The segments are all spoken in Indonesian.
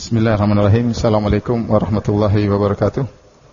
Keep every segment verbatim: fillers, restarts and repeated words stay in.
Bismillahirrahmanirrahim. Assalamualaikum warahmatullahi wabarakatuh.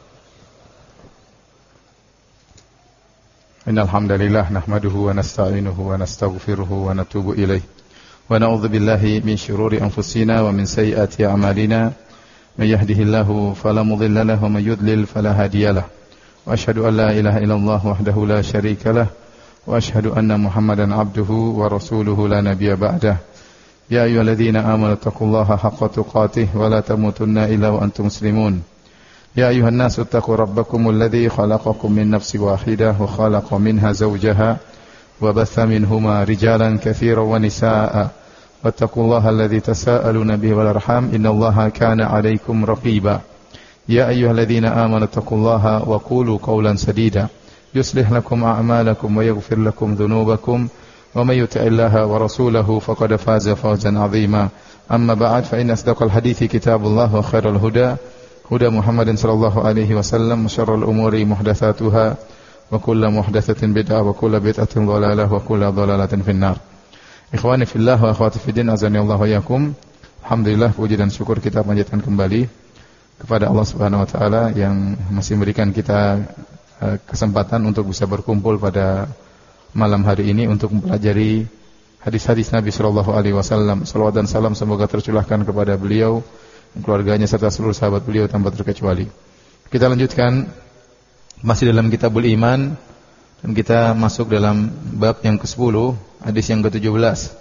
Innal hamdalillah nahmaduhu wa nasta'inuhu wa nastaghfiruhu wa natubu ilaih. Wa na'udzu billahi min shururi anfusina wa min sayyiati a'malina. May yahdihillahu fala mudilla lahu wa may yudlil fala hadiyalah. Wa asyhadu an la ilaha illallah wahdahu la syarika lah wa asyhadu anna Muhammadan 'abduhu wa rasuluhu la nabiyya ba'dah. Ya ayyuhalladzina amanu taqullaha haqqa tuqatih wa la tamutunna illa wa antum muslimun. Ya ayyuhan nasu taqu rabbakumul ladzi khalaqakum min nafsin wahidah wa khalaqa minha zawjaha wa batha minhuma rijalan katsiran wa nisaa'a. Wattaqullaha alladzi tasaaluna bihi wal arham innallaha kana 'alaykum raqiba. Ya ayyuhalladzina amanu taqullaha wa qulu qawlan sadida yuslih lakum a'malakum wa yaghfir lakum dhunubakum. ومن يطع الله ورسوله فقد فاز فوزا عظيما أما بعد فإن أصدق الحديث كتاب الله وخير الهدى هدى محمد صلى الله عليه وسلم وشر الأمور محدثاتها وكل محدثة بدعة وكل بدعة ضلالة وكل ضلالة في النار. Ikhwani fillah wa akhwati fiddin azani Allah wa yakum. Alhamdulillah, puji dan syukur kita panjatkan kembali kepada Allah Subhanahu wa taala yang masih memberikan kita kesempatan untuk bisa berkumpul pada malam hari ini untuk mempelajari hadis-hadis Nabi sallallahu alaihi wasallam. Salawat dan salam semoga tercurahkan kepada beliau, keluarganya serta seluruh sahabat beliau tanpa terkecuali. Kita lanjutkan masih dalam Kitabul Iman dan kita masuk dalam bab yang kesepuluh, hadis yang ketujuh belas.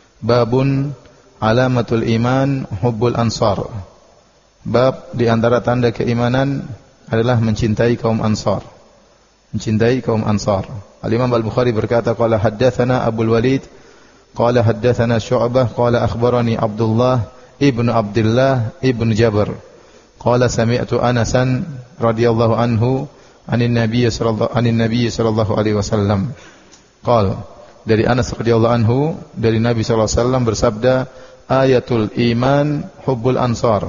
Babun alamatul iman hubbul ansar. Bab di antara tanda keimanan adalah mencintai kaum Ansar. Mencintai kaum Ansar. Al-Imam Al-Bukhari berkata, qala haddatsana Abdul Walid, qala haddatsana Syu'bah, qala akhbarani Abdullah ibnu Abdullah ibnu Jabr, qala sami'tu Anasan radhiyallahu anhu anin Nabiy sallallahu anin Nabiy sallallahu alaihi wasallam. Qala, dari Anas radhiyallahu anhu dari Nabi sallallahu alaihi wasallam bersabda, ayatul iman hubbul ansar.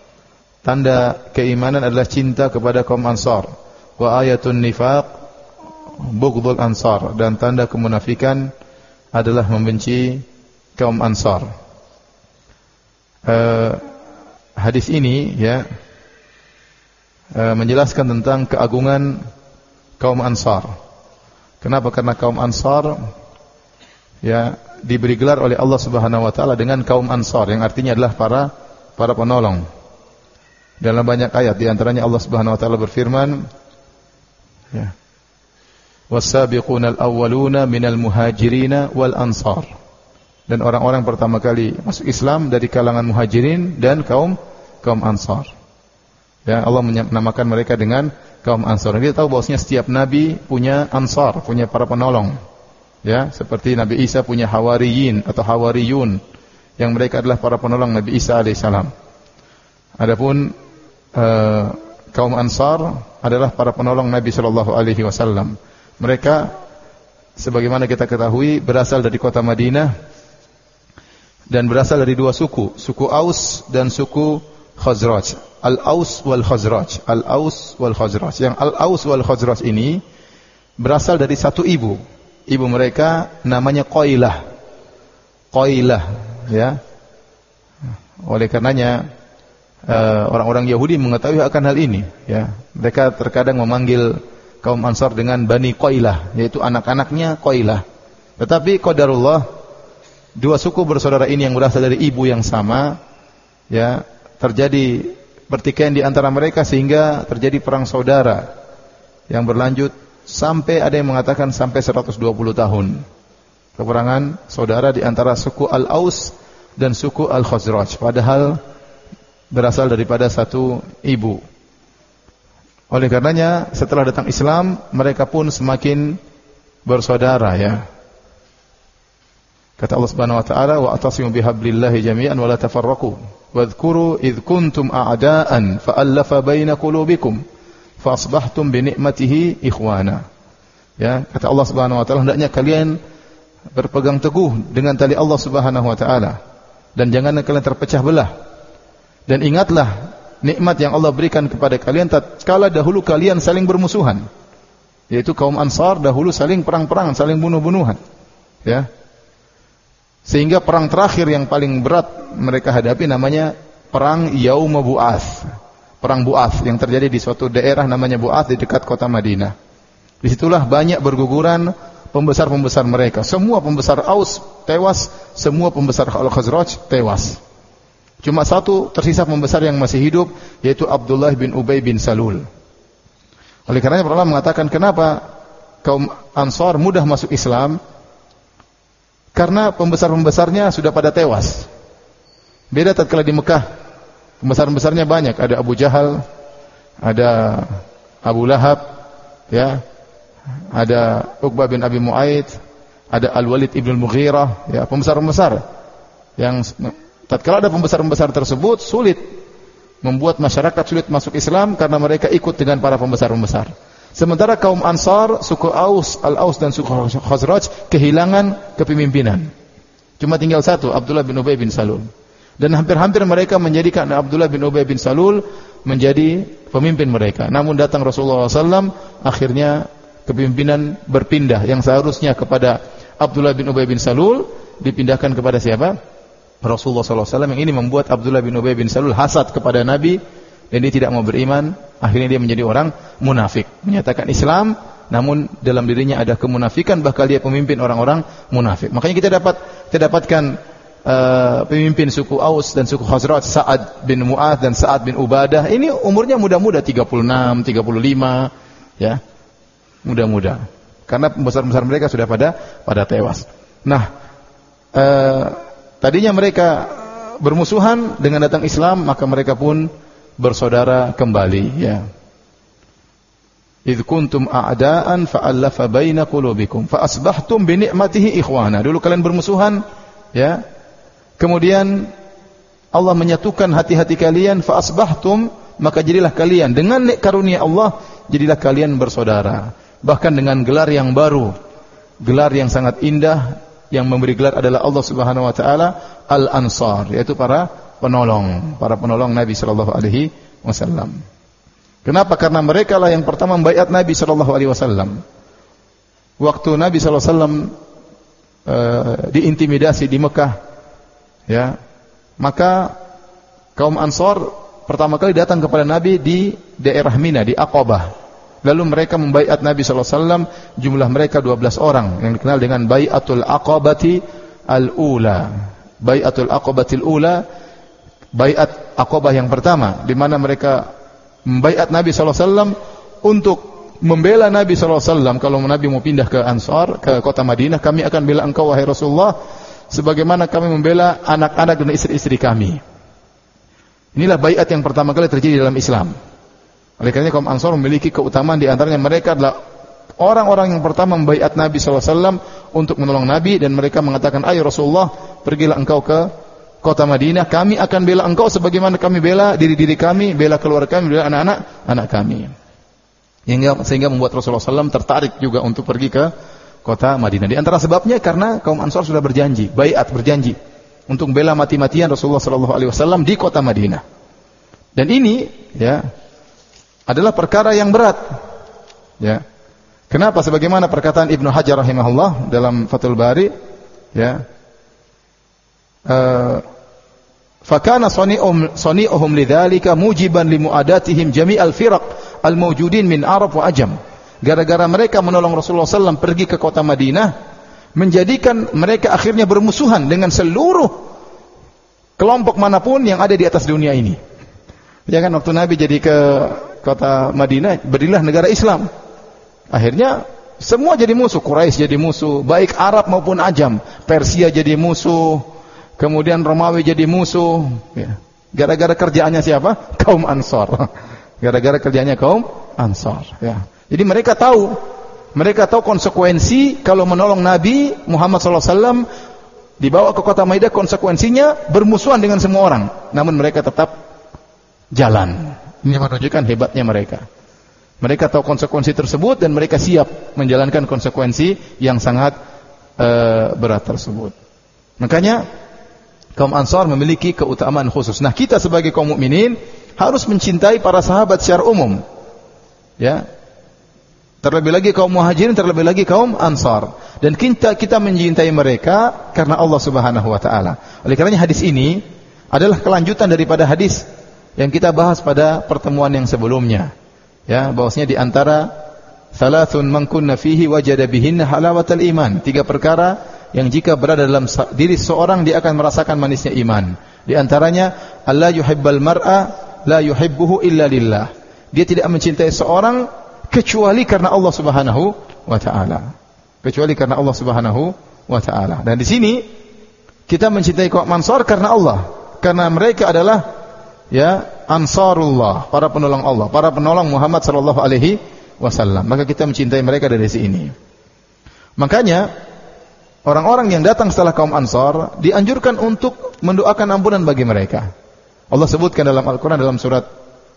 Tanda keimanan adalah cinta kepada kaum Ansar. Wa ayatun nifaq bughdul ansar, dan tanda kemunafikan adalah membenci kaum Ansar. Uh, hadis ini ya uh, menjelaskan tentang keagungan kaum Ansar. Kenapa? Karena kaum Ansar ya diberi gelar oleh Allah Subhanahu wa taala dengan kaum Ansar, yang artinya adalah para para penolong. Dalam banyak ayat, di antaranya Allah Subhanahu wa taala berfirman, ya, was-sabiqunal awwaluna minal muhajirin wal ansar. Dan orang-orang pertama kali masuk Islam dari kalangan muhajirin dan kaum kaum Ansar. Ya, Allah menamakan mereka dengan kaum Ansar. Kita tahu bahwasanya setiap nabi punya Ansar, punya para penolong. Ya, seperti Nabi Isa punya Hawariyin atau Hawariyun, yang mereka adalah para penolong Nabi Isa alaihissalam. Adapun uh, kaum Ansar adalah para penolong Nabi sallallahu alaihi wasallam. Mereka sebagaimana kita ketahui berasal dari kota Madinah dan berasal dari dua suku, suku Aus dan suku Khazraj. Al-Aus wal Khazraj, Al-Aus wal Khazraj. Yang Al-Aus wal Khazraj ini berasal dari satu ibu. Ibu mereka namanya Qailah. Qailah, ya. Oleh karenanya uh, orang-orang Yahudi mengetahui akan hal ini, ya. Mereka terkadang memanggil kaum Ansar dengan Bani Qailah, yaitu anak-anaknya Qailah. Tetapi qadarullah, dua suku bersaudara ini yang berasal dari ibu yang sama, ya, terjadi pertikaian di antara mereka sehingga terjadi perang saudara yang berlanjut sampai ada yang mengatakan sampai seratus dua puluh tahun. Peperangan saudara di antara suku Al-Aus dan suku Al-Khazraj, padahal berasal daripada satu ibu. Oleh karenanya setelah datang Islam, mereka pun semakin bersaudara, ya. Kata Allah Subhanahu wa taala, wa atasimu bihablillahi jami'an wa la tafarraqu wadhkuru idh kuntum a'da'an fa'alafa baina qulubikum fa asbahtum bi ni'matihi ikhwana. Ya, kata Allah Subhanahu wa taala, hendaknya kalian berpegang teguh dengan tali Allah Subhanahu wa taala dan janganlah kalian terpecah belah. Dan ingatlah nikmat yang Allah berikan kepada kalian tatkala dahulu kalian saling bermusuhan, yaitu kaum Ansar dahulu saling perang-perangan, saling bunuh-bunuhan, ya. Sehingga perang terakhir yang paling berat mereka hadapi namanya perang Yaum Bu'ats. Perang Bu'ats yang terjadi di suatu daerah namanya Bu'ats di dekat kota Madinah. Disitulah banyak berguguran pembesar-pembesar mereka. Semua pembesar Aus tewas, semua pembesar Al-Khazraj tewas. Cuma satu tersisa pembesar yang masih hidup, yaitu Abdullah bin Ubay bin Salul. Oleh karenanya para ulama mengatakan kenapa kaum Ansar mudah masuk Islam? Karena pembesar-pembesarnya sudah pada tewas. Beda tatkala di Mekah. Pembesar-pembesarnya banyak, ada Abu Jahal, ada Abu Lahab, ya, ada Uqbah bin Abi Mu'aid, ada Al-Walid ibn Al-Mughirah, ya, pembesar-pembesar yang tatkala ada pembesar-pembesar tersebut sulit membuat masyarakat sulit masuk Islam karena mereka ikut dengan para pembesar-pembesar. Sementara kaum Ansar, suku Aus, Al-Aus dan suku Khazraj kehilangan kepemimpinan. Cuma tinggal satu, Abdullah bin Ubay bin Salul. Dan hampir-hampir mereka menjadikan Abdullah bin Ubay bin Salul menjadi pemimpin mereka. Namun datang Rasulullah shallallahu alaihi wasallam, akhirnya kepemimpinan berpindah. Yang seharusnya kepada Abdullah bin Ubay bin Salul dipindahkan kepada siapa? Rasulullah shallallahu alaihi wasallam. Yang ini membuat Abdullah bin Ubay bin Salul hasad kepada Nabi dan dia tidak mau beriman. Akhirnya dia menjadi orang munafik, menyatakan Islam namun dalam dirinya ada kemunafikan, bahkan dia pemimpin orang-orang munafik. Makanya kita dapat kita dapatkan Uh, pemimpin suku Aus dan suku Khazraj, Sa'ad bin Mu'adz dan Sa'ad bin Ubadah, ini umurnya muda-muda, tiga puluh enam, tiga puluh lima, ya, muda-muda. Karena pembesar-pembesar mereka sudah pada pada tewas. Nah, uh, tadinya mereka bermusuhan, dengan datang Islam maka mereka pun bersaudara kembali, ya. Idz kuntum a'daan fa'alafa baina qulubikum fa asbahtum bi ni'matihi ikhwana. Dulu kalian bermusuhan, ya. Kemudian Allah menyatukan hati-hati kalian, fa asbahtum, maka jadilah kalian dengan karunia Allah jadilah kalian bersaudara. Bahkan dengan gelar yang baru, gelar yang sangat indah, yang memberi gelar adalah Allah Subhanahu wa taala Al-Ansar, yaitu para penolong, para penolong Nabi sallallahu alaihi wasallam. Kenapa? Karena mereka lah yang pertama membaiat Nabi sallallahu alaihi wasallam. Waktu Nabi sallallahu alaihi wasallam uh, diintimidasi di Mekah, ya, maka kaum Ansar pertama kali datang kepada Nabi di daerah Mina, di Aqabah. Lalu mereka membaiat Nabi sallallahu alaihi wasallam, jumlah mereka dua belas orang yang dikenal dengan Bai'atul Aqabati Al-Ula. Bai'atul Aqabatil Ula, baiat Aqabah yang pertama, di mana mereka membaiat Nabi sallallahu alaihi wasallam untuk membela Nabi sallallahu alaihi wasallam. Kalau Nabi mau pindah ke Ansar, ke kota Madinah, kami akan bela engkau wahai Rasulullah sebagaimana kami membela anak-anak dan istri-istri kami. Inilah baiat yang pertama kali terjadi dalam Islam. Oleh karena kaum Ansar memiliki keutamaan, di antaranya mereka adalah orang-orang yang pertama membaiat Nabi sallallahu alaihi wasallam untuk menolong Nabi, dan mereka mengatakan, "Ayo Rasulullah, pergilah engkau ke kota Madinah, kami akan bela engkau sebagaimana kami bela diri-diri kami, bela keluarga kami, bela anak-anak anak kami." Sehingga, sehingga membuat Rasulullah sallallahu alaihi wasallam tertarik juga untuk pergi ke kota Madinah. Di antara sebabnya karena kaum Ansar sudah berjanji, baiat, berjanji untuk bela mati-matian Rasulullah sallallahu alaihi wasallam di kota Madinah. Dan ini, ya, adalah perkara yang berat. Ya. Kenapa? Sebagaimana perkataan Ibnu Hajar rahimahullah dalam Fathul Bari, ya. Uh, Fakana sani'um sani'uhum lidzalika mujiban limu'adatihim jami'al firaq al-mawjudin min Arab wa Ajam. Gara-gara mereka menolong Rasulullah sallallahu alaihi wasallam pergi ke kota Madinah, menjadikan mereka akhirnya bermusuhan dengan seluruh kelompok manapun yang ada di atas dunia ini. Ya kan, waktu Nabi jadi ke kota Madinah, berdirilah negara Islam. Akhirnya semua jadi musuh, Quraisy jadi musuh, baik Arab maupun Ajam. Persia jadi musuh, kemudian Romawi jadi musuh. Ya. Gara-gara kerjaannya siapa? Kaum Ansar. Gara-gara kerjaannya kaum Ansar. Ya. Jadi mereka tahu, mereka tahu konsekuensi kalau menolong Nabi Muhammad sallallahu alaihi wasallam dibawa ke kota Madinah, konsekuensinya bermusuhan dengan semua orang. Namun mereka tetap jalan. Ini menunjukkan hebatnya mereka. Mereka tahu konsekuensi tersebut dan mereka siap menjalankan konsekuensi yang sangat uh, berat tersebut. Makanya kaum Ansar memiliki keutamaan khusus. Nah, kita sebagai kaum mukminin harus mencintai para sahabat secara umum. Ya. Terlebih lagi kaum Muhajirin, terlebih lagi kaum Ansar. Dan kita kita mencintai mereka karena Allah Subhanahu wa taala. Oleh karenanya hadis ini adalah kelanjutan daripada hadis yang kita bahas pada pertemuan yang sebelumnya. Ya, bahwasanya di antara thalathun man kunna fihi wajada bihinna halawatal iman. Tiga perkara yang jika berada dalam diri seorang dia akan merasakan manisnya iman. Di antaranya alla yuhibbal mar'a la yuhibbuhu illa lillah. Dia tidak mencintai seorang kecuali karena Allah Subhanahu wa taala. Kecuali karena Allah Subhanahu wa taala. Dan di sini kita mencintai kaum Ansar karena Allah, karena mereka adalah ya Ansarullah, para penolong Allah, para penolong Muhammad sallallahu alaihi wasallam. Maka kita mencintai mereka dari sini. Makanya orang-orang yang datang setelah kaum Ansar dianjurkan untuk mendoakan ampunan bagi mereka. Allah sebutkan dalam Al-Qur'an dalam surat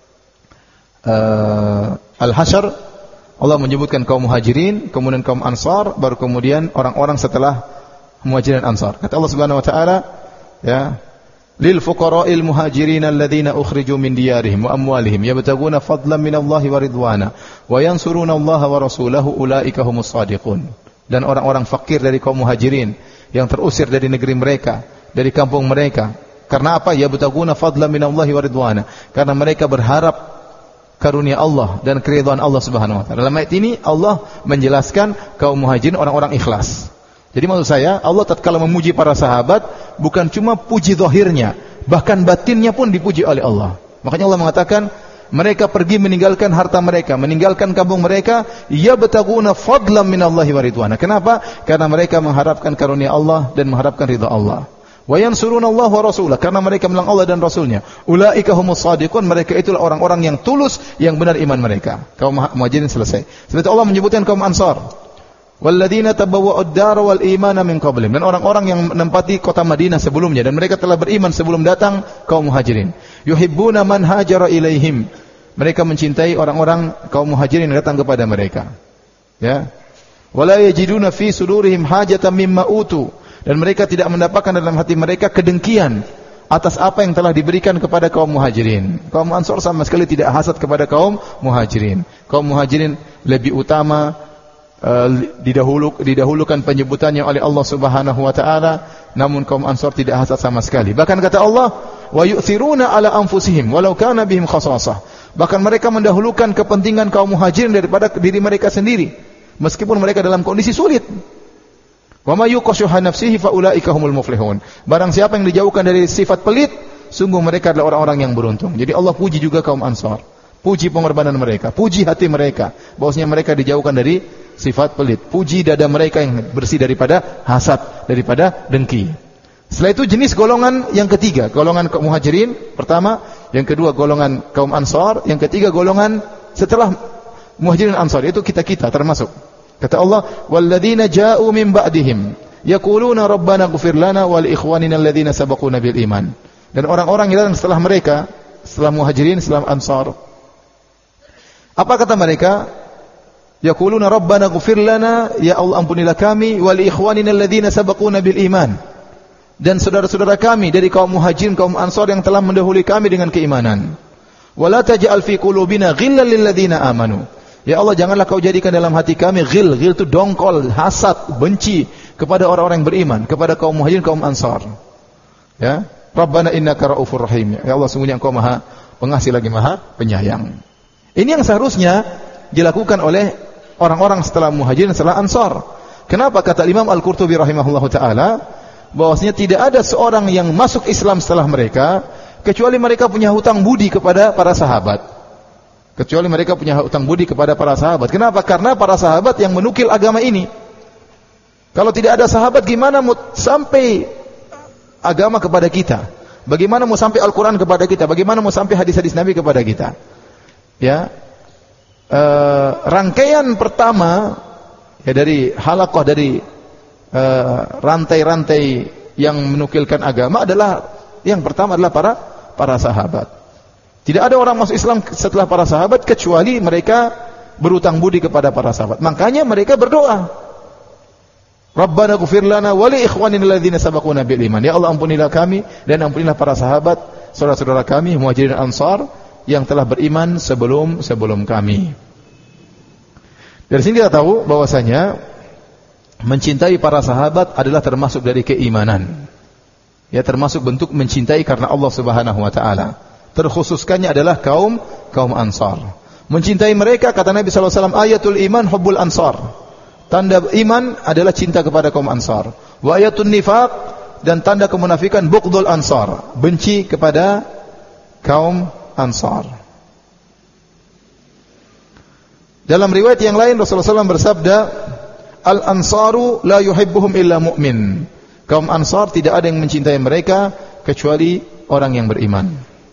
uh, Al-Hasyr, Allah menyebutkan kaum Muhajirin, kemudian kaum Ansar, baru kemudian orang-orang setelah Muhajirin Ansar. Kata Allah Subhanahu wa taala, ya, lil fuqara'il muhajirin alladziina ukhriju min diyarihim wa amwalihim yabtaguna fadlan minallahi wa ridwana wa yansuruna Allaha wa rasulahu ulaika humus shadiqun. Dan orang-orang fakir dari kaum Muhajirin yang terusir dari negeri mereka, dari kampung mereka. Karena apa? Yabtaguna fadlan minallahi wa ridwana. Karena mereka berharap karunia Allah dan keridhaan Allah Subhanahu wa taala. Dalam ayat ini Allah menjelaskan kaum Muhajirin orang-orang ikhlas. Jadi maksud saya, Allah tatkala memuji para sahabat bukan cuma puji zahirnya, bahkan batinnya pun dipuji oleh Allah. Makanya Allah mengatakan, mereka pergi meninggalkan harta mereka, meninggalkan kampung mereka, yabtaguna fadlan minallahi wa ridwana. Kenapa? Karena mereka mengharapkan karunia Allah dan mengharapkan ridha Allah. Wa yansurunallaha wa rasulahu, karena mereka menolong Allah dan Rasulnya. Ulaika humus shadiqun, mereka itulah orang-orang yang tulus, yang benar iman mereka. Kaum Muhajirin selesai. Setelah itu Allah menyebutkan kaum Ansar. Walladzina tabawwa'ud dara wal imana min qablihim, dan orang-orang yang menempati kota Madinah sebelumnya dan mereka telah beriman sebelum datang kaum Muhajirin. Yuhibbuna man hajara ilaihim, mereka mencintai orang-orang kaum Muhajirin yang datang kepada mereka. Ya. Wala yajiduna fi sudurihim hajatan mimma utu, dan mereka tidak mendapatkan dalam hati mereka kedengkian atas apa yang telah diberikan kepada kaum Muhajirin. Kaum Ansar sama sekali tidak hasad kepada kaum Muhajirin. Kaum Muhajirin lebih utama, Uh, didahulu, didahulukan penyebutannya oleh Allah Subhanahu wa taala, namun kaum Ansar tidak hasad sama sekali. Bahkan kata Allah, wa yu'thiruna ala anfusihim walau kana bihim khasasah. Bahkan mereka mendahulukan kepentingan kaum Muhajirin daripada diri mereka sendiri, meskipun mereka dalam kondisi sulit. Wa may yuqashuha nafsihi fa ulaika humul muflihun. Barang siapa yang dijauhkan dari sifat pelit, sungguh mereka adalah orang-orang yang beruntung. Jadi Allah puji juga kaum Ansar. Puji pengorbanan mereka, puji hati mereka, bahwasanya mereka dijauhkan dari sifat pelit. Puji dada mereka yang bersih daripada hasad, daripada dengki. Setelah itu jenis golongan yang ketiga, golongan kaum Muhajirin pertama, yang kedua golongan kaum Ansar, yang ketiga golongan setelah Muhajirin Ansar, itu kita-kita termasuk. Kata Allah, walladzina ja'u min ba'dihim yaquluna rabbana ighfir lana wa li ikhwanina alladzina sabaquna bil iman. Dan orang-orang yang datang setelah mereka, setelah Muhajirin, setelah Ansar, apa kata mereka? Yaquluna rabbana ighfir lana, ya Allah ampunilah kami, wa li ikhwanina alladzina sabaquna bil iman, dan saudara-saudara kami dari kaum Muhajirin, kaum Ansar yang telah mendahului kami dengan keimanan. Wa la taj'al fi qulubina ghillan lil ladzina amanu. Ya Allah, janganlah kau jadikan dalam hati kami ghil, ghil itu dongkol, hasad, benci kepada orang-orang yang beriman, kepada kaum Muhajirin, kaum Ansar. Ya, Rabbana innaka raufur rahim. Ya Allah, sungguhnya Engkau Maha Pengasih lagi Maha Penyayang. Ini yang seharusnya dilakukan oleh orang-orang setelah Muhajirin, setelah Ansar. Kenapa? Kata Imam Al-Qurtubi rahimahullahu taala, bahwasanya tidak ada seorang yang masuk Islam setelah mereka kecuali mereka punya hutang budi kepada para sahabat. Kecuali mereka punya hutang budi kepada para sahabat. Kenapa? Karena para sahabat yang menukil agama ini. Kalau tidak ada sahabat, gimana mau sampai agama kepada kita? Bagaimana mau sampai Al-Quran kepada kita? Bagaimana mau sampai hadis-hadis Nabi kepada kita? Ya, uh, rangkaian pertama ya dari halaqah, dari uh, rantai-rantai yang menukilkan agama adalah yang pertama adalah para para sahabat. Tidak ada orang masuk Islam setelah para sahabat kecuali mereka berutang budi kepada para sahabat. Makanya mereka berdoa, Rabbana ighfir lana wa li ikhwanina alladzina sabaquna bil iman. Ya Allah, ampunilah kami dan ampunilah para sahabat, saudara-saudara kami Muhajirin Ansar yang telah beriman sebelum sebelum kami. Dari sini kita tahu bahwasanya mencintai para sahabat adalah termasuk dari keimanan. Ya, termasuk bentuk mencintai karena Allah Subhanahu wa taala. Terkhususkannya adalah kaum kaum Ansar. Mencintai mereka, kata Nabi sallallahu alaihi wasallam, ayatul iman hubbul Ansar. Tanda iman adalah cinta kepada kaum Ansar. Wa ayatun nifaq, dan tanda kemunafikan bughdul Ansar, benci kepada kaum Ansar. Dalam riwayat yang lain Rasulullah sallallahu alaihi wasallam bersabda, al-ansaru la yuhibbuhum illa mu'min. Kaum Ansar tidak ada yang mencintai mereka kecuali orang yang beriman.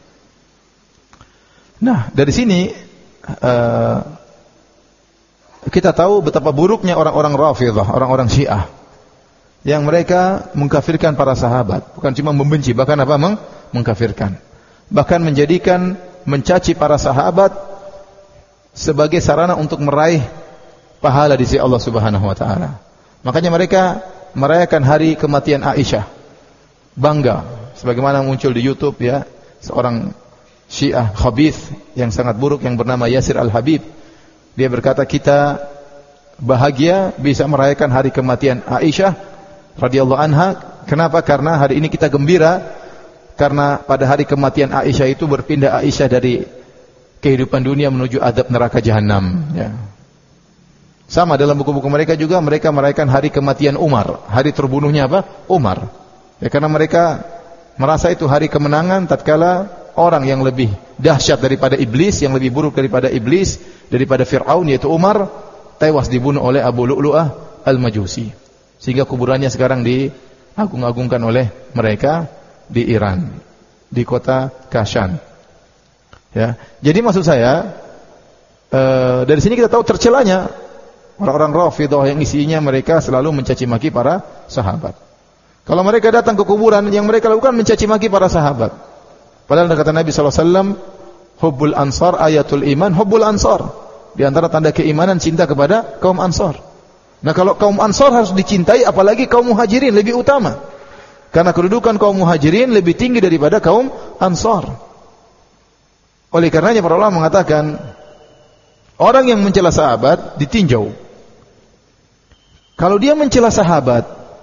Nah, dari sini uh, kita tahu betapa buruknya orang-orang Rafidhah, orang-orang Syiah, yang mereka mengkafirkan para sahabat. Bukan cuma membenci, bahkan apa? Meng mengkafirkan. Bahkan menjadikan, mencaci para sahabat sebagai sarana untuk meraih pahala di sisi Allah Subhanahu wa taala. Makanya mereka merayakan hari kematian Aisyah. Bangga, sebagaimana muncul di YouTube ya, seorang Syiah khabith yang sangat buruk yang bernama Yasir Al-Habib. Dia berkata, kita bahagia bisa merayakan hari kematian Aisyah radhiyallahu anha. Kenapa? Karena hari ini kita gembira karena pada hari kematian Aisyah itu berpindah Aisyah dari kehidupan dunia menuju azab neraka jahanam, ya. Sama dalam buku-buku mereka juga, mereka merayakan hari kematian Umar, hari terbunuhnya apa? Umar. Ya, karena mereka merasa itu hari kemenangan tatkala orang yang lebih dahsyat daripada iblis, yang lebih buruk daripada iblis, daripada Fir'aun yaitu Umar, tewas dibunuh oleh Abu Lu'lu'ah Al-Majusi. Sehingga kuburannya sekarang diagung-agungkan oleh mereka di Iran, di kota Kashan. Ya. Jadi maksud saya, e, dari sini kita tahu tercelanya orang-orang Rafidhah yang isinya mereka selalu mencaci maki para sahabat. Kalau mereka datang ke kuburan, yang mereka lakukan mencaci maki para sahabat. Padahal kata Nabi sallallahu alaihi wasallam, hubbul ansar ayatul iman, hubbul ansar. Di antara tanda keimanan cinta kepada kaum Ansar. Nah, kalau kaum Ansar harus dicintai, apalagi kaum Muhajirin lebih utama. Karena kedudukan kaum Muhajirin lebih tinggi daripada kaum Ansar. Oleh karenanya para ulama mengatakan, orang yang mencela sahabat ditinjau. Kalau dia mencela sahabat,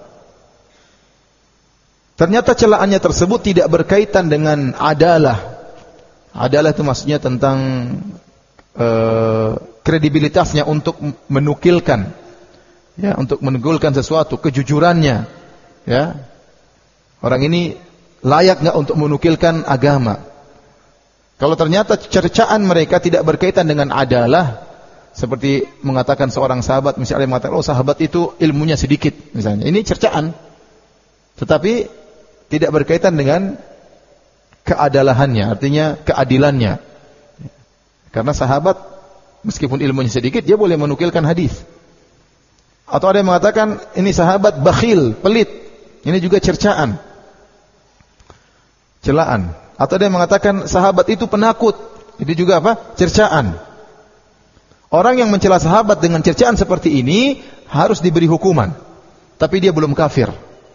ternyata celaannya tersebut tidak berkaitan dengan adalah. Adalah itu maksudnya tentang uh, kredibilitasnya untuk menukilkan, ya, untuk menukilkan sesuatu, kejujurannya, ya. Orang ini layak nggak untuk menukilkan agama? Kalau ternyata cercaan mereka tidak berkaitan dengan adalah, seperti mengatakan seorang sahabat, misalnya mengatakan, oh sahabat itu ilmunya sedikit, misalnya. Ini cercaan. Tetapi tidak berkaitan dengan keadalahannya, artinya keadilannya. Karena sahabat, meskipun ilmunya sedikit, dia boleh menukilkan hadis. Atau ada yang mengatakan, ini sahabat bakhil, pelit. Ini juga cercaan, celaan. Atau ada yang mengatakan, sahabat itu penakut. Itu juga apa? Cercaan. Orang yang mencela sahabat dengan cercaan seperti ini harus diberi hukuman. Tapi dia belum kafir.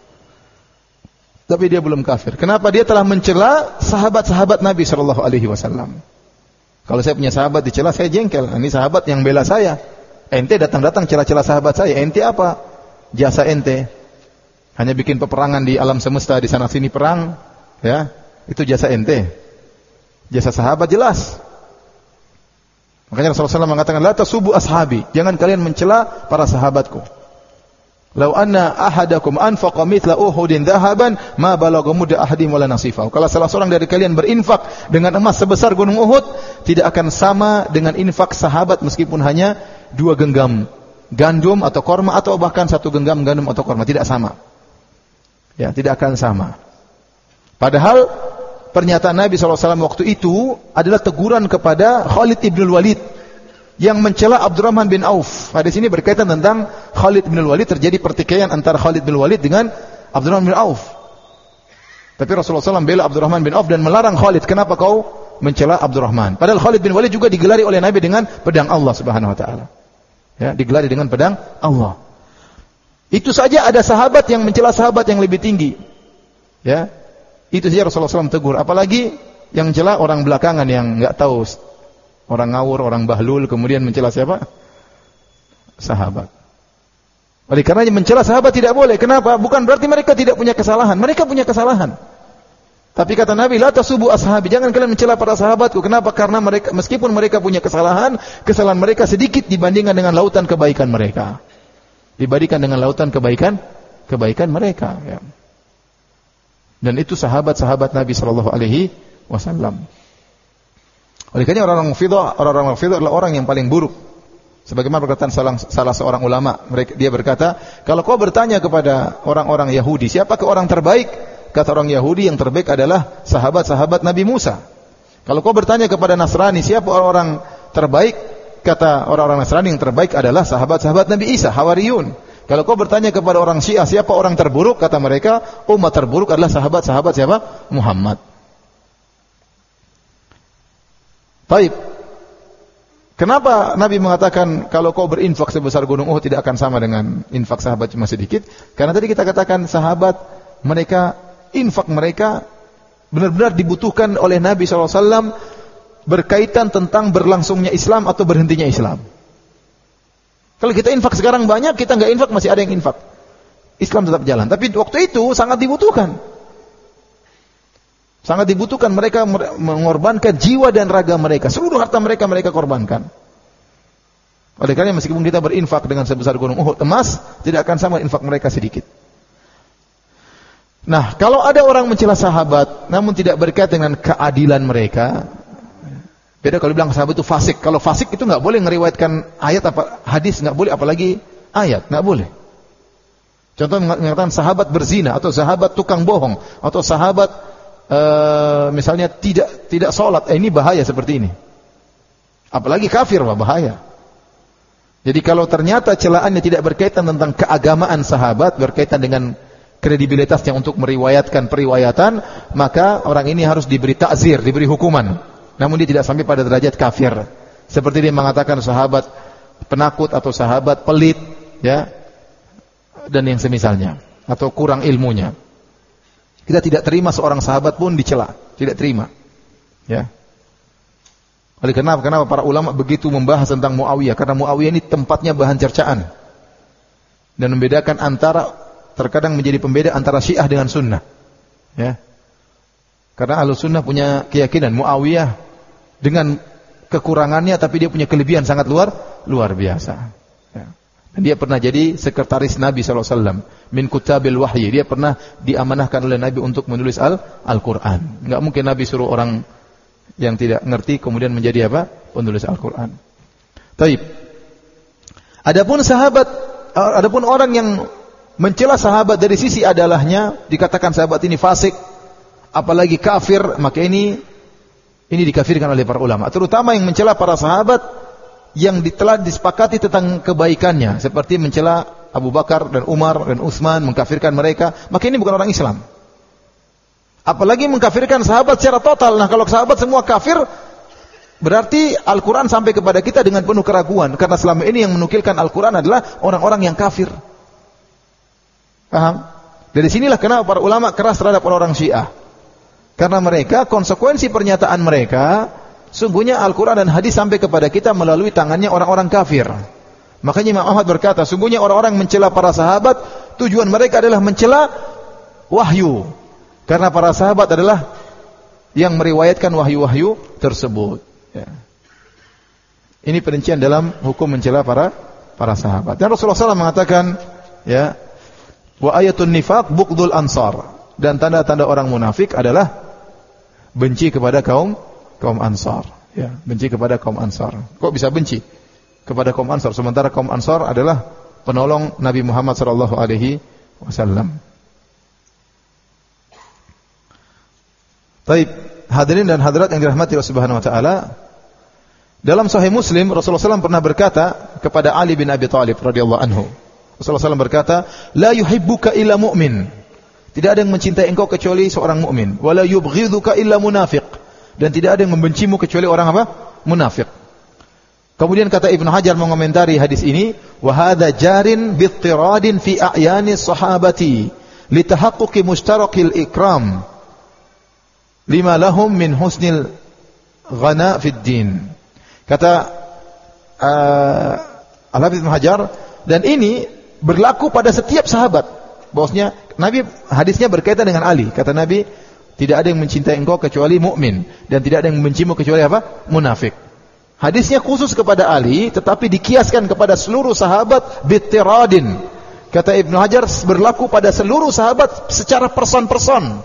Tapi dia belum kafir. Kenapa? Dia telah mencela sahabat-sahabat Nabi shallallahu alaihi wasallam. Kalau saya punya sahabat dicela, saya jengkel. Ini sahabat yang bela saya. Ente datang-datang cela-cela sahabat saya. Ente apa? Jasa ente. Hanya bikin peperangan di alam semesta, di sana sini perang. Ya, itu jasa ente. Jasa sahabat jelas. Makanya Rasulullah shallallahu alaihi wasallam mengatakan, la tasubu ashabi, jangan kalian mencela para sahabatku. Lau anna ahadakum anfaqa mithla Uhudin dhahaban ma balagha mudda ahadim wala nasifahu. Kalau salah seorang dari kalian berinfak dengan emas sebesar gunung Uhud, tidak akan sama dengan infak sahabat meskipun hanya dua genggam gandum atau korma, atau bahkan satu genggam gandum atau korma, tidak sama. Ya, tidak akan sama. Padahal pernyataan Nabi shallallahu alaihi wasallam waktu itu adalah teguran kepada Khalid ibn Walid yang mencela Abdurrahman bin Auf. Hadis ini berkaitan tentang Khalid bin Walid, terjadi pertikaian antara Khalid bin Walid dengan Abdurrahman bin Auf. Tapi Rasulullah shallallahu alaihi wasallam bela Abdurrahman bin Auf dan melarang Khalid. Kenapa kau mencela Abdurrahman? Padahal Khalid bin Walid juga digelari oleh Nabi dengan pedang Allah Subhanahu wa taala. Ya, digelari dengan pedang Allah. Itu saja ada sahabat yang mencela sahabat yang lebih tinggi. Ya. Itu saja Rasulullah shallallahu alaihi wasallam tegur. Apalagi yang mencela orang belakangan yang enggak tahu, orang ngawur, orang bahlul, kemudian mencela siapa? Sahabat. Oleh karenanya mencela sahabat tidak boleh. Kenapa? Bukan berarti mereka tidak punya kesalahan. Mereka punya kesalahan. Tapi kata Nabi, la tasubu ashabi, jangan kalian mencela para sahabatku. Kenapa? Karena mereka meskipun mereka punya kesalahan, kesalahan mereka sedikit dibandingkan dengan lautan kebaikan mereka. Dibandingkan dengan lautan kebaikan kebaikan mereka, ya. Dan itu sahabat-sahabat Nabi sallallahu alaihi wasallam. Oleh karena orang-orang Rafidhah, orang-orang Rafidhah adalah orang yang paling buruk. Sebagaimana perkataan salah, salah seorang ulama, mereka, dia berkata, kalau kau bertanya kepada orang-orang Yahudi, siapakah orang terbaik? Kata orang Yahudi, yang terbaik adalah sahabat-sahabat Nabi Musa. Kalau kau bertanya kepada Nasrani, siapa orang terbaik? Kata orang-orang Nasrani, yang terbaik adalah sahabat-sahabat Nabi Isa, Hawariyun. Kalau kau bertanya kepada orang Syiah, siapa orang terburuk? Kata mereka, umat terburuk adalah sahabat-sahabat siapa? Muhammad. Baik. Kenapa Nabi mengatakan kalau kau berinfak sebesar gunung Uhud tidak akan sama dengan infak sahabat cuma sedikit? Karena tadi kita katakan sahabat mereka, infak mereka benar-benar dibutuhkan oleh Nabi shallallahu alaihi wasallam berkaitan tentang berlangsungnya Islam atau berhentinya Islam. Kalau kita infak sekarang banyak, kita nggak infak masih ada yang infak. Islam tetap jalan. Tapi waktu itu sangat dibutuhkan. Sangat dibutuhkan, mereka mengorbankan jiwa dan raga mereka. Seluruh harta mereka mereka korbankan. Oleh karena meskipun kita berinfak dengan sebesar gunung Uhud emas, tidak akan sama infak mereka sedikit. Nah, kalau ada orang mencela sahabat namun tidak berkaitan dengan keadilan mereka, beda kalau bilang sahabat itu fasik. Kalau fasik itu nggak boleh ngeriwayatkan ayat apa hadis, nggak boleh, apalagi ayat, nggak boleh. Contoh mengatakan sahabat berzina atau sahabat tukang bohong atau sahabat Uh, misalnya tidak tidak sholat, eh, ini bahaya seperti ini. Apalagi kafir, wah bahaya. Jadi kalau ternyata celaannya tidak berkaitan tentang keagamaan sahabat, berkaitan dengan kredibilitasnya untuk meriwayatkan periwayatan, maka orang ini harus diberi ta'zir, diberi hukuman. Namun dia tidak sampai pada derajat kafir. Seperti dia mengatakan sahabat penakut atau sahabat pelit, ya, dan yang semisalnya, atau kurang ilmunya. Kita tidak terima seorang sahabat pun dicela, tidak terima. Ya. Oleh karena kenapa para ulama begitu membahas tentang Muawiyah? Karena Muawiyah ini tempatnya bahan cercaan dan membedakan antara, terkadang menjadi pembeda antara Syiah dengan Sunnah. Ya. Karena Ahlussunnah punya keyakinan Muawiyah dengan kekurangannya, tapi dia punya kelebihan sangat luar luar biasa. Ya. Dan dia pernah jadi sekretaris Nabi shallallahu alaihi wasallam min kutabil wahyi. Dia pernah diamanahkan oleh Nabi untuk menulis al Al-Quran. Enggak mungkin Nabi suruh orang yang tidak ngerti kemudian menjadi apa? Penulis Al-Quran. Taib. Adapun sahabat, adapun orang yang mencela sahabat dari sisi adalahnya, dikatakan sahabat ini fasik, apalagi kafir, maka ini ini dikafirkan oleh para ulama. Terutama yang mencela para sahabat yang telah disepakati tentang kebaikannya, seperti mencela Abu Bakar dan Umar dan Utsman, mengkafirkan mereka, maka ini bukan orang Islam. Apalagi mengkafirkan sahabat secara total. Nah, kalau sahabat semua kafir, berarti Al-Quran sampai kepada kita dengan penuh keraguan, karena selama ini yang menukilkan Al-Quran adalah orang-orang yang kafir. Paham? Dari sinilah kenapa para ulama keras terhadap orang-orang Syiah. Karena mereka, konsekuensi pernyataan mereka, sungguhnya Al-Quran dan hadis sampai kepada kita melalui tangannya orang-orang kafir. Makanya Imam Ahmad berkata, sungguhnya orang-orang mencela para sahabat, tujuan mereka adalah mencela wahyu. Karena para sahabat adalah yang meriwayatkan wahyu-wahyu tersebut. Ya. Ini perincian dalam hukum mencela para para sahabat. Dan Rasulullah shallallahu alaihi wasallam mengatakan, ya, wa ayatun nifaq bughdul ansar. Dan tanda-tanda orang munafik adalah benci kepada kaum kaum Ansar, ya, benci kepada kaum Ansar. Kok bisa benci kepada kaum Ansar sementara kaum Ansar adalah penolong Nabi Muhammad sallallahu alaihi wasallam? Baik, hadirin dan hadirat yang dirahmati Allah Subhanahu wa taala. Dalam Sahih Muslim, Rasulullah sallallahu alaihi wasallam pernah berkata kepada Ali bin Abi Thalib radhiyallahu anhu. Rasulullah sallallahu alaihi wasallam berkata, "La yuhibbuka illa mu'min." Tidak ada yang mencintai engkau kecuali seorang mukmin. "Wa la yubghiduka illa munafiq." Dan tidak ada yang membencimu kecuali orang apa? Munafik. Kemudian kata Ibnu Hajar mengomentari hadis ini, wa hadza jarin bittiradin fi a'yani sahabati litahaqquqi mushtarakil ikram lima lahum min husnil ghana fid din. Kata uh, Al-Hafidz Ibnu Hajar, dan ini berlaku pada setiap sahabat. Bahwasanya Nabi, hadisnya berkaitan dengan Ali. Kata Nabi, tidak ada yang mencintai engkau kecuali mukmin dan tidak ada yang membencimu kecuali apa? Munafik. Hadisnya khusus kepada Ali, tetapi dikiaskan kepada seluruh sahabat bittiradin. Kata Ibnu Hajar, berlaku pada seluruh sahabat secara person-person.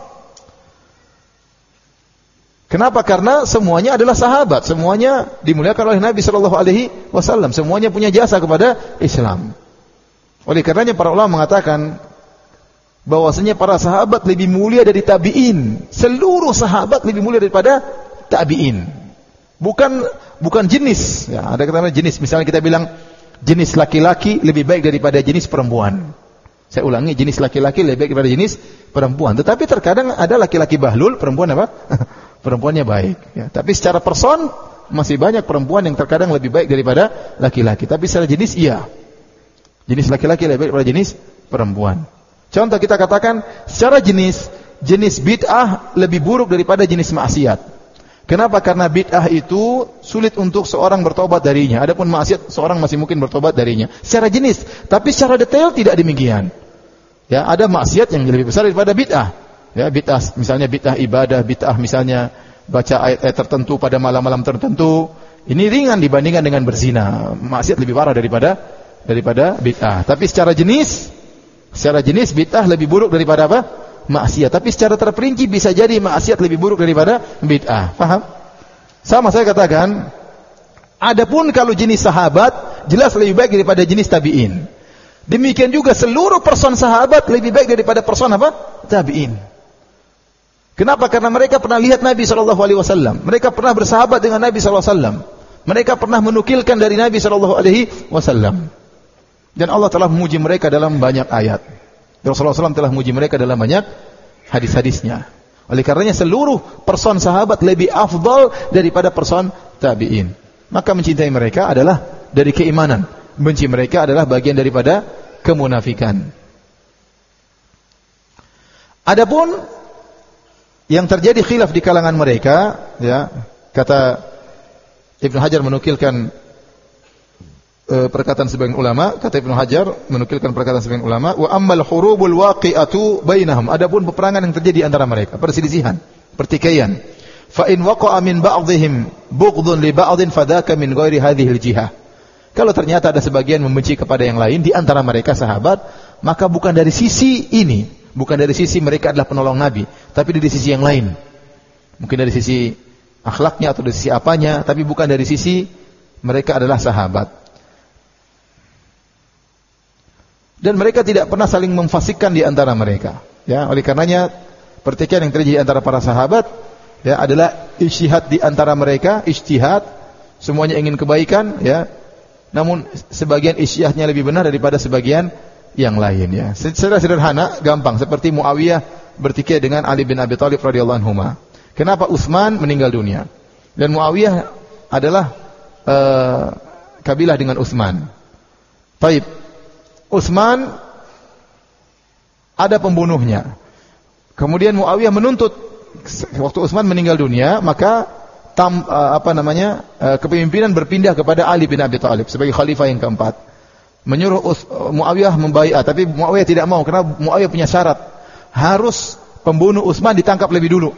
Kenapa? Karena semuanya adalah sahabat, semuanya dimuliakan oleh Nabi Shallallahu Alaihi Wasallam, semuanya punya jasa kepada Islam. Oleh karenanya para ulama mengatakan bahwasanya para sahabat lebih mulia dari tabi'in. Seluruh sahabat lebih mulia daripada tabi'in. Bukan bukan jenis. Ya, ada kata jenis. Misalnya kita bilang jenis laki-laki lebih baik daripada jenis perempuan. Saya ulangi, jenis laki-laki lebih baik daripada jenis perempuan. Tetapi terkadang ada laki-laki bahlul, perempuan apa? Perempuannya baik. Ya, tapi secara person masih banyak perempuan yang terkadang lebih baik daripada laki-laki. Tapi secara jenis iya. Jenis laki-laki lebih baik daripada jenis perempuan. Contoh kita katakan secara jenis, jenis bid'ah lebih buruk daripada jenis maksiat. Kenapa? Karena bid'ah itu sulit untuk seorang bertobat darinya. Adapun maksiat seorang masih mungkin bertobat darinya. Secara jenis, tapi secara detail tidak demikian. Ya, ada maksiat yang lebih besar daripada bid'ah. Ya, bid'ah misalnya bid'ah ibadah, bid'ah misalnya baca ayat-ayat tertentu pada malam-malam tertentu. Ini ringan dibandingkan dengan berzina. Maksiat lebih parah daripada daripada bid'ah. Tapi secara jenis, secara jenis bid'ah lebih buruk daripada apa? Maksiat. Tapi secara terperinci bisa jadi maksiat lebih buruk daripada bid'ah. Paham? Sama saya katakan, adapun kalau jenis sahabat jelas lebih baik daripada jenis tabi'in. Demikian juga seluruh person sahabat lebih baik daripada person apa? Tabi'in. Kenapa? Karena mereka pernah lihat Nabi shallallahu alaihi wasallam. Mereka pernah bersahabat dengan Nabi shallallahu alaihi wasallam. Mereka pernah menukilkan dari Nabi shallallahu alaihi wasallam. Dan Allah telah memuji mereka dalam banyak ayat. Rasulullah shallallahu alaihi wasallam telah memuji mereka dalam banyak hadis-hadisnya. Oleh karenanya seluruh person sahabat lebih afdal daripada person tabi'in. Maka mencintai mereka adalah dari keimanan. Benci mereka adalah bagian daripada kemunafikan. Adapun yang terjadi khilaf di kalangan mereka, ya, kata Ibnu Hajar menukilkan e, perkataan sebagian ulama, kata Ibnu Hajar menukilkan perkataan sebagian ulama, wa ammal hurubul waqi'atu bainahum, adapun peperangan yang terjadi antara mereka, perselisihan, pertikaian. Fa in waqa'a min ba'dihim bughdun li ba'din fadaka min ghairi hadhihi al-jihah. Kalau ternyata ada sebagian membenci kepada yang lain di antara mereka sahabat, maka bukan dari sisi ini. Bukan dari sisi mereka adalah penolong Nabi, tapi dari sisi yang lain. Mungkin dari sisi akhlaknya atau dari sisi apanya, tapi bukan dari sisi mereka adalah sahabat. Dan mereka tidak pernah saling memfasikkan di antara mereka. Ya, oleh karenanya pertikaian yang terjadi antara para sahabat ya adalah ijtihad di antara mereka, ijtihad, semuanya ingin kebaikan, ya. Namun sebagian ijtihadnya lebih benar daripada sebagian yang lain, ya. Secara sederhana, gampang, seperti Muawiyah bertikai dengan Ali bin Abi Thalib radhiyallahu anhu. Kenapa Utsman meninggal dunia? Dan Muawiyah adalah uh, kabilah dengan Utsman. Baik. Utsman ada pembunuhnya. Kemudian Muawiyah menuntut waktu Utsman meninggal dunia, maka tam, uh, apa namanya? Uh, kepemimpinan berpindah kepada Ali bin Abi Thalib sebagai khalifah yang keempat. Menyuruh Muawiyah membaiat, tapi Muawiyah tidak mau karena Muawiyah punya syarat, harus pembunuh Utsman ditangkap lebih dulu.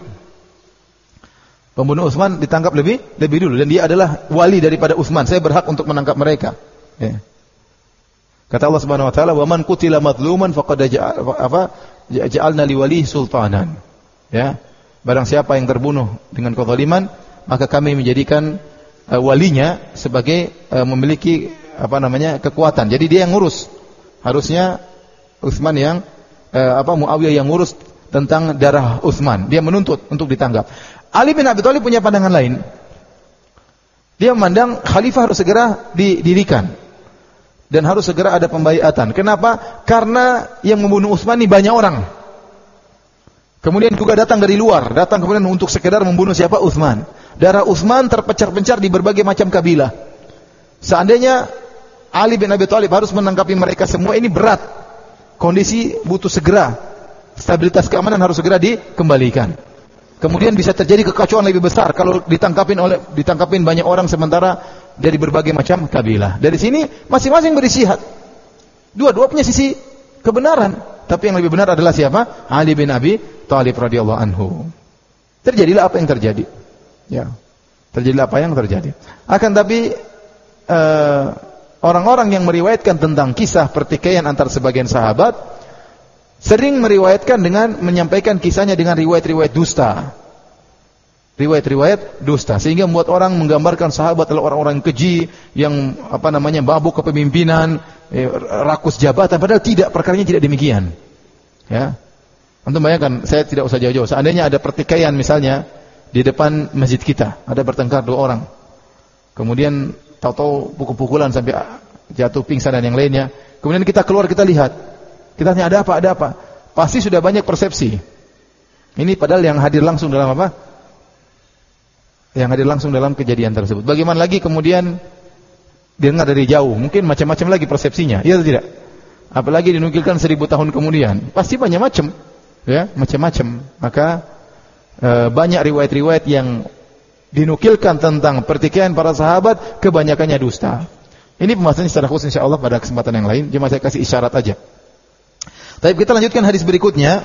Pembunuh Utsman ditangkap lebih lebih dulu dan dia adalah wali daripada Utsman. Saya berhak untuk menangkap mereka. Ya. Kata Allah Subhanahu wa taala, "Wa man qutila madluman faqad apa ja'alna liwalihi sultanan." Ya. Barang siapa yang terbunuh dengan kezaliman, maka kami menjadikan uh, walinya sebagai uh, memiliki apa namanya kekuatan. Jadi dia yang ngurus. Harusnya Utsman yang eh, apa Muawiyah yang ngurus tentang darah Utsman. Dia menuntut untuk ditangkap. Ali bin Abi Thalib punya pandangan lain. Dia memandang khalifah harus segera didirikan dan harus segera ada pembaiatan. Kenapa? Karena yang membunuh Utsman ini banyak orang. Kemudian juga datang dari luar, datang kemudian untuk sekedar membunuh siapa? Utsman. Darah Utsman terpencar-pencar di berbagai macam kabilah. Seandainya Ali bin Abi Thalib harus menangkapi mereka semua, ini berat. Kondisi butuh segera. Stabilitas keamanan harus segera dikembalikan. Kemudian bisa terjadi kekacauan lebih besar kalau ditangkapin oleh ditangkapin banyak orang sementara dari berbagai macam kabilah. Dari sini masing-masing beristihad. Dua-dua punya sisi kebenaran, tapi yang lebih benar adalah siapa? Ali bin Abi Thalib radhiyallahu anhu. Terjadilah apa yang terjadi. Ya. Terjadilah apa yang terjadi. Akan tapi uh, orang-orang yang meriwayatkan tentang kisah pertikaian antara sebagian sahabat sering meriwayatkan dengan menyampaikan kisahnya dengan riwayat-riwayat dusta. Riwayat-riwayat dusta sehingga membuat orang menggambarkan sahabat adalah orang-orang keji yang apa namanya mabuk kepemimpinan, eh, rakus jabatan, padahal tidak, perkaranya tidak demikian. Ya. Antum bayangkan, saya tidak usah jauh-jauh. Seandainya ada pertikaian misalnya di depan masjid kita, ada bertengkar dua orang. Kemudian tahu-tahu pukul-pukulan sampai jatuh pingsan dan yang lainnya. Kemudian kita keluar, kita lihat. Kita tanya ada apa? Ada apa? Pasti sudah banyak persepsi. Ini padahal yang hadir langsung dalam apa? Yang hadir langsung dalam kejadian tersebut. Bagaimana lagi kemudian dengar dari jauh, mungkin macam-macam lagi persepsinya. Iya atau tidak? Apalagi dinukilkan seribu tahun kemudian, pasti banyak macam. Ya, macam-macam. Maka e, banyak riwayat-riwayat yang dinukilkan tentang pertikaian para sahabat, kebanyakannya dusta. Ini pembahasannya secara khusus insyaallah pada kesempatan yang lain. Cuma saya kasih isyarat aja. Tapi kita lanjutkan hadis berikutnya.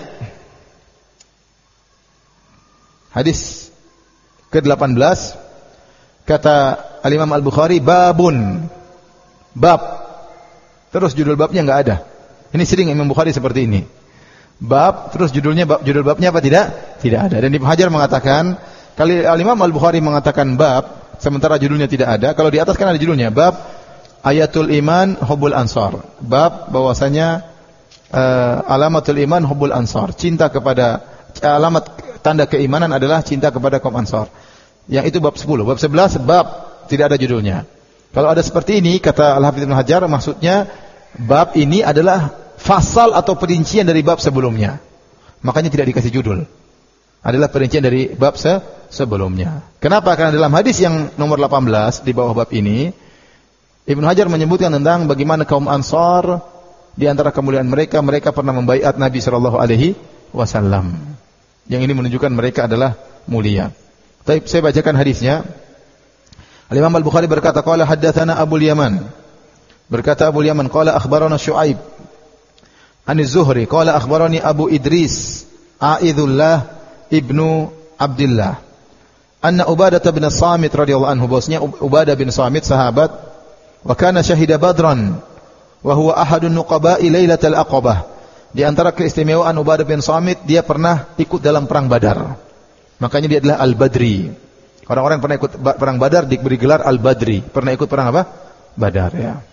Hadis ke delapan belas. Kata Al-Imam Al-Bukhari, babun. Bab. Terus judul babnya enggak ada. Ini sering Imam Bukhari seperti ini. Bab, terus judulnya bab, judul babnya apa tidak? Tidak ada. Dan Ibnu Hajar mengatakan, kalau Al-Imam Al-Bukhari mengatakan bab, sementara judulnya tidak ada, kalau di atas kan ada judulnya, bab ayatul iman hubbul ansar. Bab bahwasanya uh, alamatul iman hubbul ansar. Cinta kepada, alamat tanda keimanan adalah cinta kepada kaum Ansar. Yang itu bab sepuluh. Bab sebelas, bab tidak ada judulnya. Kalau ada seperti ini, kata Al-Hafidz Ibnu Hajar, maksudnya bab ini adalah fasal atau perincian dari bab sebelumnya. Makanya tidak dikasih judul. Adalah perincian dari bab se sebelumnya. Kenapa? Karena dalam hadis yang nomor delapan belas di bawah bab ini, Ibnu Hajar menyebutkan tentang bagaimana kaum Ansar di antara kemuliaan mereka, mereka pernah membaiat Nabi sallallahu alaihi wasallam. Yang ini menunjukkan mereka adalah mulia. Tapi saya bacakan hadisnya. Al-Imam Al-Bukhari berkata, qala haddatsana Abu Yaman. Berkata Abu Yaman, qala akhbarana Syuaib Ani Zuhri, qala akhbarani Abu Idris A'idullah ibnu Abdullah. Anna Ubadah bin Samit radhiyallahu anhu, bosnya Ubadah bin Samit sahabat, wa kana syahida Badran wa huwa ahadun nuqaba'i Lailatul Aqabah. Di antara keistimewaan Ubadah bin Samit, dia pernah ikut dalam perang Badar. Makanya dia adalah Al-Badri. Orang-orang yang pernah ikut perang Badar diberi gelar Al-Badri. Pernah ikut perang apa? Badar, ya.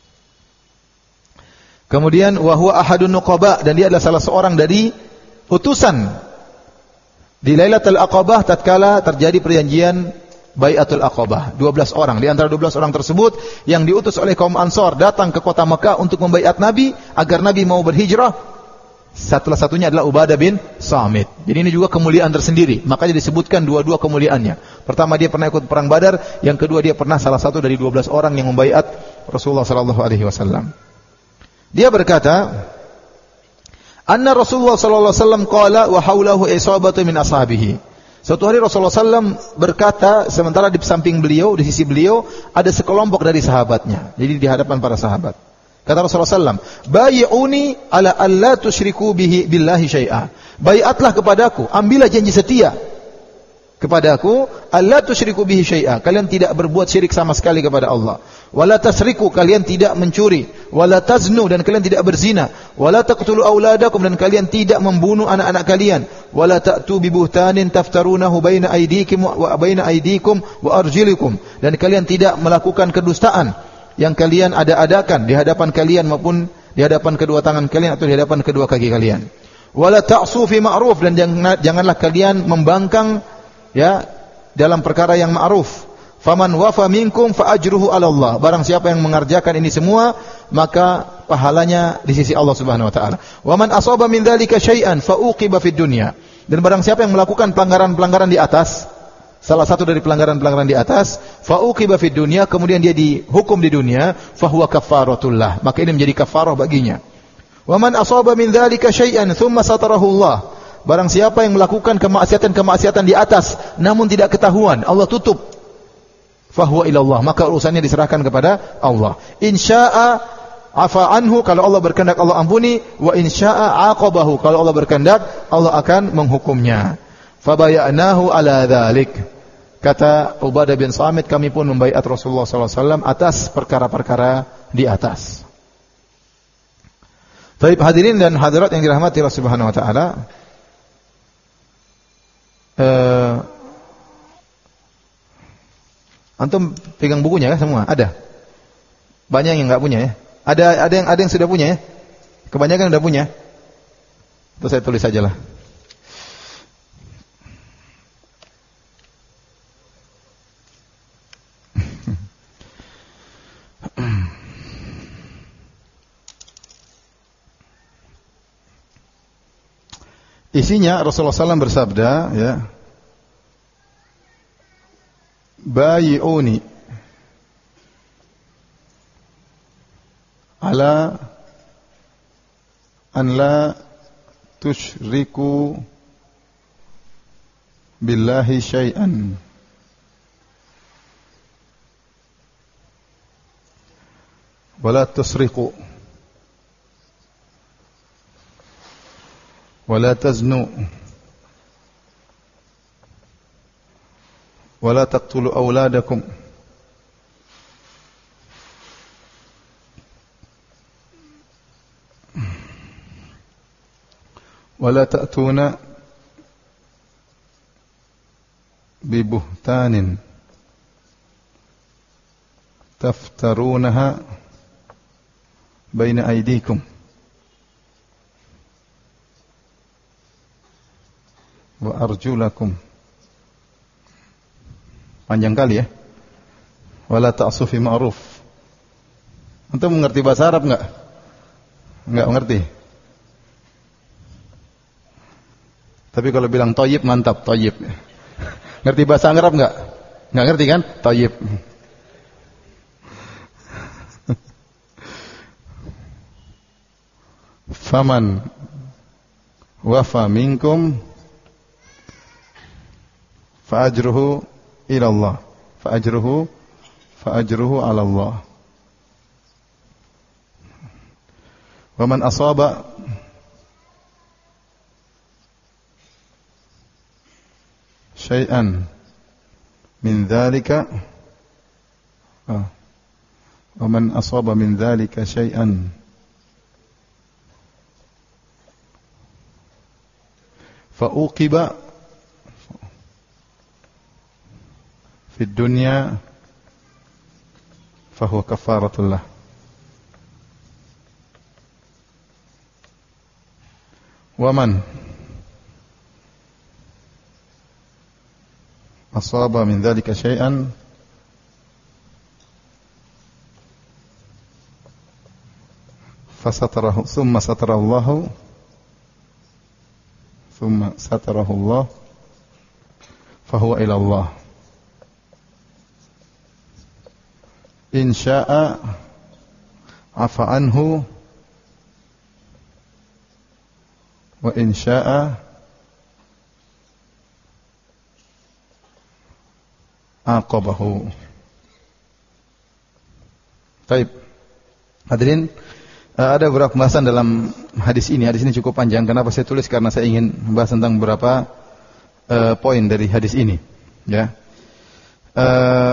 Kemudian wa huwa ahadun nuqaba, dan dia adalah salah seorang dari utusan di Lailatul Aqabah tatkala terjadi perjanjian Bai'atul Aqabah. dua belas orang. Di antara dua belas orang tersebut yang diutus oleh kaum Ansar datang ke kota Mekah untuk membaiat Nabi agar Nabi mau berhijrah. Salah satunya adalah Ubadah bin Samit. Jadi ini juga kemuliaan tersendiri. Makanya disebutkan dua-dua kemuliaannya. Pertama, dia pernah ikut perang Badar, yang kedua dia pernah salah satu dari dua belas orang yang membaiat Rasulullah sallallahu alaihi wasallam. Dia berkata, anna Rasulullah sallallahu alaihi wasallam qala wa haulahu isabatu min ashabihi. Suatu hari Rasulullah sallallahu alaihi wasallam berkata, sementara di samping beliau, di sisi beliau ada sekelompok dari sahabatnya. Jadi di hadapan para sahabat. Kata Rasulullah sallallahu alaihi wasallam, "Bai'uni ala alla tusyriku bihi billahi syai'a." Baiatlah kepadaku, ambillah janji setia kepadaku, alla tusyriku bihi syai'a. Kalian tidak berbuat syirik sama sekali kepada Allah. Wala tasriku, kalian tidak mencuri. Wala taznu, dan kalian tidak berzina. Wala taqtulu auladakum, dan kalian tidak membunuh anak-anak kalian. Wala ta'tu bi buhtanin taftarunahu baina aydikum wa baina aydikum wa arjilikum, dan kalian tidak melakukan kedustaan yang kalian ada-adakan di hadapan kalian maupun di hadapan kedua tangan kalian atau di hadapan kedua kaki kalian. Wala ta'su fi ma'ruf, dan janganlah kalian membangkang ya dalam perkara yang ma'ruf. Faman wafa minkum fa ajruhu 'ala Allah. Barang siapa yang mengerjakan ini semua, maka pahalanya di sisi Allah Subhanahu wa taala. Wa man asaba min dzalika syai'an fa uqiba fid dunya. Dan barang siapa yang melakukan pelanggaran-pelanggaran di atas, salah satu dari pelanggaran-pelanggaran di atas, fa uqiba fid dunya, kemudian dia dihukum di dunia, fa huwa kafaratullah, maka ini menjadi kafarah baginya. Wa man asaba min dzalika syai'an thumma satarahu Allah. Barang siapa yang melakukan kemaksiatan-kemaksiatan di atas namun tidak ketahuan, Allah tutup, fahuwa ilallah, maka urusannya diserahkan kepada Allah. Insya'a afa anhu, kalau Allah berkehendak Allah ampuni, wa in syaa aqabahu, kalau Allah berkehendak Allah akan menghukumnya. Fabayanahu ala dzalik. Kata Ubadah bin Samit, kami pun membaiat Rasulullah sallallahu alaihi wasallam atas perkara-perkara di atas. Baik hadirin dan hadirat yang dirahmati Allah Subhanahu wa taala. Eh, antum pegang bukunya ya semua? Ada? Banyak yang enggak punya ya? Ada ada yang ada yang sudah punya ya? Kebanyakan sudah punya. Terus saya tulis sajalah. Isinya Rasulullah sallallahu alaihi wasallam bersabda, ya, bayi'uni ala an la tusyriku billahi syai'an wa la tusriqu ولا تزنوا ولا تقتلوا أولادكم ولا تأتون ببهتان تفترونها بين أيديكم wa arjulakum. Panjang kali ya. Wala ta'su fi ma'ruf. Antum mengerti bahasa Arab enggak? Enggak mengerti. Tapi kalau bilang thayyib mantap, thayyib. Ngerti bahasa Arab enggak? Enggak ngerti kan? Thayyib. Faman wafa minkum fa'ajruhu ila Allah, fa'ajruhu fa'ajruhu ala Allah. Wa man asaba syai'an min dzalika wa man asaba min dzalika syai'an fa uqiba di dunia fahuwa kafaratullah. Waman asaba min dzalika syai'an fasatarahu thumma satarahu Allah thumma satarahu Allah fahuwa ila Allah. In syaa afa anhu wa in syaa aqabahu. Baik. Hadirin, ada beberapa pembahasan dalam hadis ini. Hadis ini cukup panjang. Kenapa saya tulis? Karena saya ingin membahas tentang beberapa uh, poin dari hadis ini. Ya. Uh,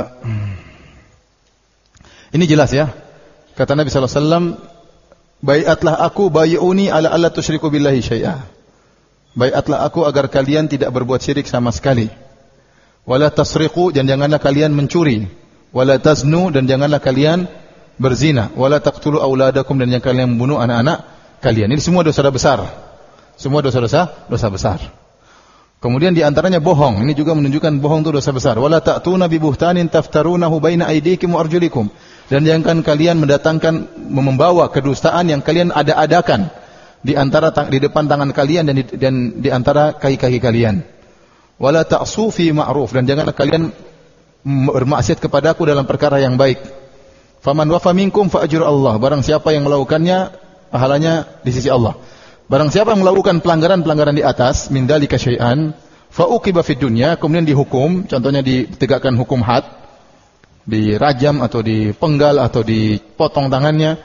Ini jelas ya. Kata Nabi sallallahu alaihi wasallam, baiatlah aku, bai'uni ala alla tusyriku billahi syai'a. Baiatlah aku agar kalian tidak berbuat syirik sama sekali. Wala tasriqu, dan janganlah kalian mencuri. Wala taznu, dan janganlah kalian berzina. Wala taqtulu auladakum, dan jangan kalian membunuh anak-anak kalian. Ini semua dosa besar. Semua dosa-dosa dosa besar. Kemudian di antaranya bohong. Ini juga menunjukkan bohong itu dosa besar. Wala ta'tuna bi buhtanin taftarunahu baina aydikum wa arjulikum. Dan jangan kalian mendatangkan, membawa kedustaan yang kalian ada-adakan di antara di depan tangan kalian dan di, dan di antara kaki-kaki kalian. Wala ta'su fi ma'ruf, dan janganlah kalian bermaksiat kepadaku dalam perkara yang baik. Faman wafa minkum fa ajru Allah. Barang siapa yang melakukannya, pahalanya di sisi Allah. Barang siapa yang melakukan pelanggaran-pelanggaran di atas, min dzalika syai'an, fa uqiba fid dunya, kemudian dihukum, contohnya ditegakkan hukum had, dirajam atau dipenggal atau dipotong tangannya,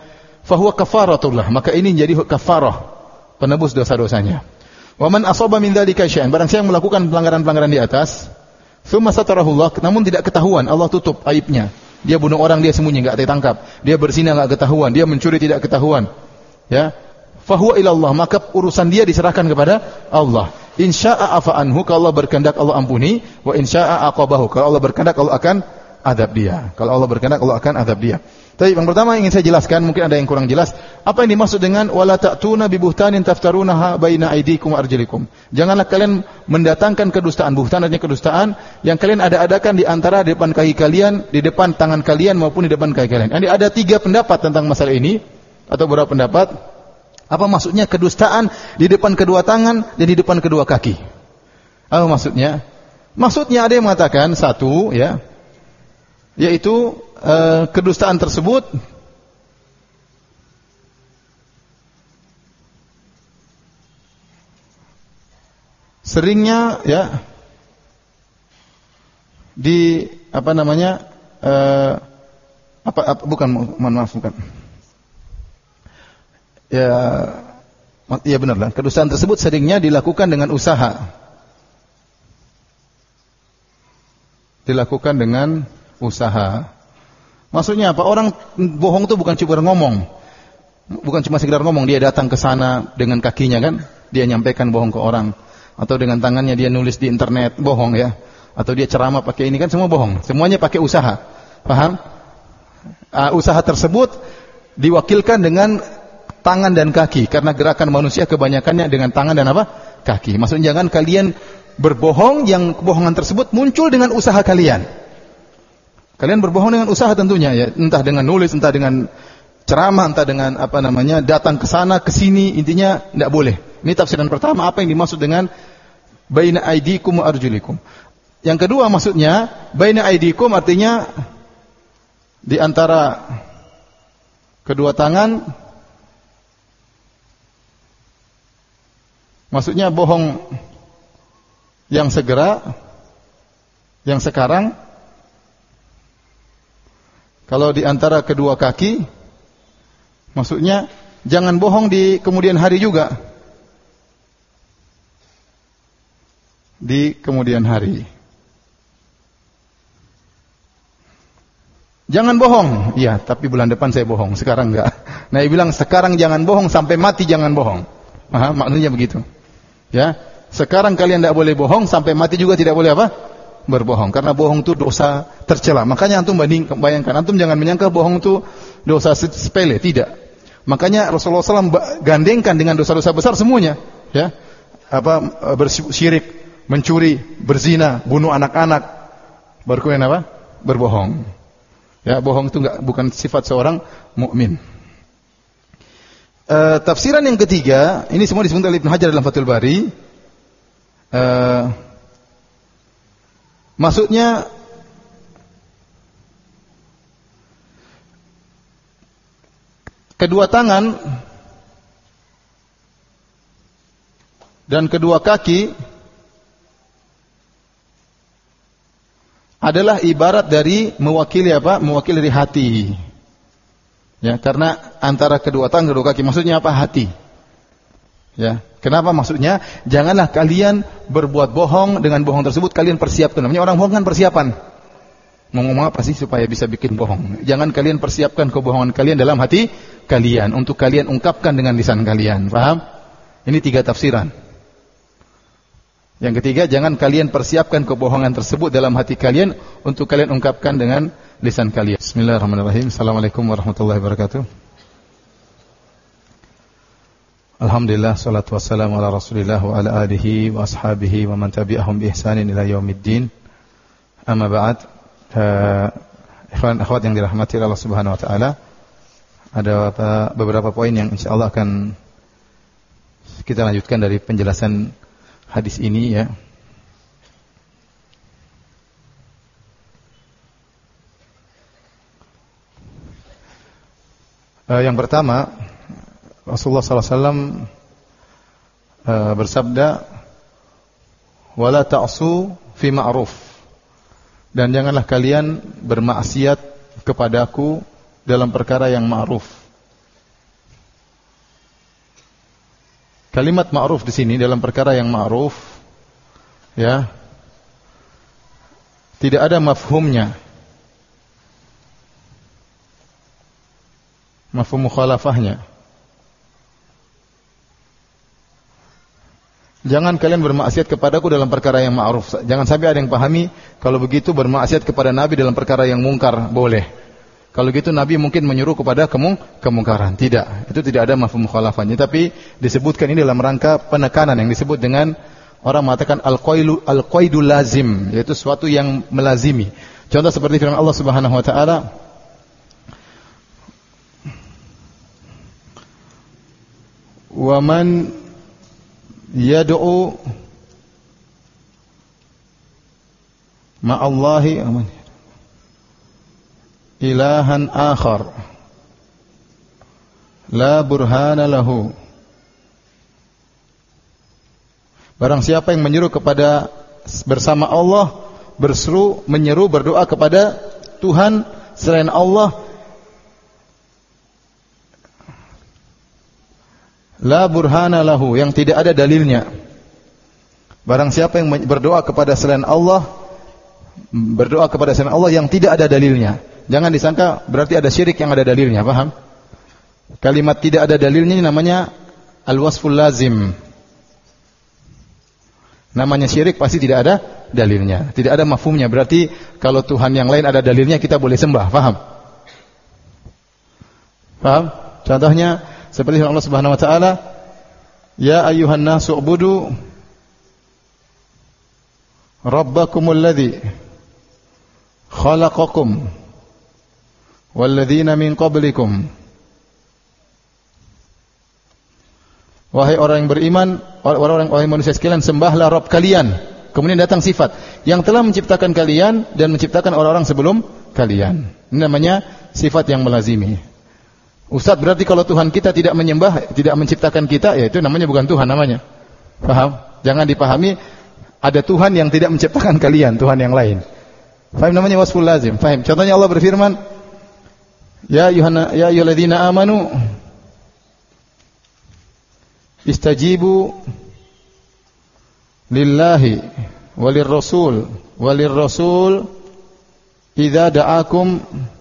fahuwa kafaratullah, maka ini menjadi kafarah, penebus dosa-dosanya. Wa man asaba min dzalika syai'an, barang siapa yang melakukan pelanggaran-pelanggaran di atas, tsumma satarahullah, namun tidak ketahuan, Allah tutup aibnya. Dia bunuh orang, dia sembunyi, enggak ditangkap. Dia berzina, enggak ketahuan. Dia mencuri, tidak ketahuan. Ya, fahuwa ilallah, maka urusan dia diserahkan kepada Allah. Insya'a afa anhu, kalau Allah berkehendak Allah ampuni, wa insya'a aqabahu, kalau Allah berkehendak Allah akan adab dia. Kalau Allah berkehendak Allah akan adab dia. Tapi yang pertama ingin saya jelaskan, mungkin ada yang kurang jelas, apa yang dimaksud dengan wala ta'tuna bi buhtanin taftarunaha baina aydikum wa arjulikum. Janganlah kalian mendatangkan kedustaan, buhtan artinya kedustaan yang kalian ada-adakan di antara di depan kaki kalian, di depan tangan kalian maupun di depan kaki kalian. Jadi ada tiga pendapat tentang masalah ini atau beberapa pendapat. Apa maksudnya kedustaan di depan kedua tangan dan di depan kedua kaki? Apa maksudnya? Maksudnya ada yang mengatakan satu, ya, yaitu uh, kedustaan tersebut seringnya, ya, di apa namanya uh, apa, apa bukan mohon maaf bukan ya ya benar lah, kedustaan tersebut seringnya dilakukan dengan usaha, dilakukan dengan usaha. Maksudnya apa? Orang bohong itu bukan cuma ngomong, bukan cuma sekedar ngomong, dia datang ke sana dengan kakinya kan, dia nyampaikan bohong ke orang, atau dengan tangannya dia nulis di internet bohong, ya, atau dia ceramah pakai ini kan, semua bohong, semuanya pakai usaha. Paham? Uh, usaha tersebut diwakilkan dengan tangan dan kaki, karena gerakan manusia kebanyakannya dengan tangan dan apa? Kaki. Maksudnya jangan kalian berbohong yang kebohongan tersebut muncul dengan usaha kalian. Kalian berbohong dengan usaha tentunya, ya, entah dengan nulis, entah dengan ceramah, entah dengan apa namanya datang ke sana ke sini, intinya tidak boleh. Ini tafsiran pertama, apa yang dimaksud dengan baina aidikum wa arjulikum. Yang kedua maksudnya baina aidikum artinya di antara kedua tangan, maksudnya bohong yang segera, yang sekarang. Kalau di antara kedua kaki, maksudnya jangan bohong di kemudian hari juga. Di kemudian hari. Jangan bohong. Iya, tapi bulan depan saya bohong, sekarang enggak. Nah, dia bilang sekarang jangan bohong, sampai mati jangan bohong. Aha, maknanya begitu. Ya, sekarang kalian tidak boleh bohong, sampai mati juga tidak boleh apa? Berbohong, karena bohong itu dosa tercela. Makanya antum banding, bayangkan, antum jangan menyangka bohong itu dosa sepele, tidak. Makanya Rasulullah shallallahu alaihi wasallam gandengkan dengan dosa-dosa besar semuanya, ya, apa, bersyirik, mencuri, berzina, bunuh anak-anak, baru kemudian apa? Berbohong. Ya, bohong itu enggak, bukan sifat seorang mukmin. Uh, tafsiran yang ketiga, ini semua disebut oleh Ibnu Hajar dalam Fathul Bari. Uh, Maksudnya kedua tangan dan kedua kaki adalah ibarat dari mewakili apa? Mewakili dari hati. Ya, karena antara kedua tangan kedua kaki maksudnya apa? Hati. Ya, kenapa maksudnya? Janganlah kalian berbuat bohong, dengan bohong tersebut kalian persiapkan. Namanya orang bohong kan persiapan. Mau ngomong apa sih supaya bisa bikin bohong? Jangan kalian persiapkan kebohongan kalian dalam hati kalian untuk kalian ungkapkan dengan lisan kalian. Paham? Ini tiga tafsiran. Yang ketiga, jangan kalian persiapkan kebohongan tersebut dalam hati kalian untuk kalian ungkapkan dengan lisan kalian. Bismillahirrahmanirrahim. Assalamualaikum warahmatullahi wabarakatuh. Alhamdulillah, salatu wassalamu ala rasulillah wa ala alihi wa ashabihi wa man tabi'ahum bi ihsanin ila yaumiddin. Amma ba'd. Ikhwan akhwat yang dirahmati Allah Subhanahu wa taala, ada beberapa poin yang insyaallah akan kita lanjutkan dari penjelasan hadis ini, ya. Yang pertama, Rasulullah sallallahu alaihi wasallam uh, bersabda, "Wala ta'su fi ma'ruf." Dan janganlah kalian bermaksiat kepadaku dalam perkara yang ma'ruf. Kalimat ma'ruf di sini dalam perkara yang ma'ruf, ya, tidak ada mafhumnya. Mafhum mukhalafahnya. Jangan kalian bermaksiat kepadaku dalam perkara yang ma'ruf. Jangan sampai ada yang pahami kalau begitu bermaksiat kepada Nabi dalam perkara yang mungkar boleh. Kalau gitu Nabi mungkin menyuruh kepada kemung kemungkaran. Tidak, itu tidak ada mafhum mukhalafahnya. Tapi disebutkan ini dalam rangka penekanan yang disebut dengan orang mengatakan al-qaidu al-qaidul lazim, yaitu sesuatu yang melazimi. Contoh seperti firman Allah Subhanahu wa taala, "Wa man yad'u ma'allahi aman ilahan akhar la burhana lahu." Barang siapa yang menyeru kepada bersama Allah, berseru, menyeru, berdoa kepada Tuhan selain Allah, la burhana lahu, yang tidak ada dalilnya. Barang siapa yang berdoa kepada selain Allah, berdoa kepada selain Allah yang tidak ada dalilnya. Jangan disangka berarti ada syirik yang ada dalilnya, paham? Kalimat tidak ada dalilnya ini namanya al-wasful lazim. Namanya syirik pasti tidak ada dalilnya, tidak ada mafhumnya. Berarti kalau Tuhan yang lain ada dalilnya kita boleh sembah, paham? Paham? Contohnya seperti Allah Subhanahu wa taala, "Ya ayyuhan nasu ubudu rabbakumul ladzi khalaqakum wal ladzina min qablikum." Wahai orang yang beriman, orang-orang wahai manusia sekalian, sembahlah Rabb kalian. Kemudian datang sifat yang telah menciptakan kalian dan menciptakan orang-orang sebelum kalian. Ini namanya sifat yang melazimi. Ustaz, berarti kalau Tuhan kita tidak menyembah, tidak menciptakan kita, ya itu namanya bukan Tuhan namanya. Paham? Jangan dipahami ada Tuhan yang tidak menciptakan kalian, Tuhan yang lain. Paham, namanya wasful lazim. Paham? Contohnya Allah berfirman, "Ya ayyuhana ya ayyuhalladzina amanu istajibu lillahi walir rasul walir rasul idza da'akum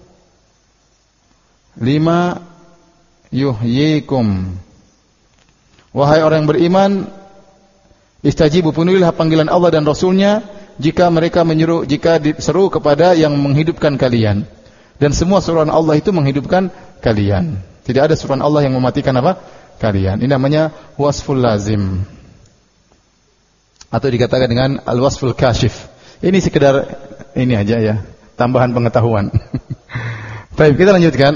lima yuhyikum." Wahai orang yang beriman, istajibu, penuhilah panggilan Allah dan Rasulnya jika mereka menyuruh, jika diseru kepada yang menghidupkan kalian. Dan semua seruan Allah itu menghidupkan kalian. Tidak ada seruan Allah yang mematikan apa? Kalian. Ini namanya wasful lazim. Atau dikatakan dengan al-wasful kashif. Ini sekedar ini aja ya, tambahan pengetahuan. Baik, kita lanjutkan.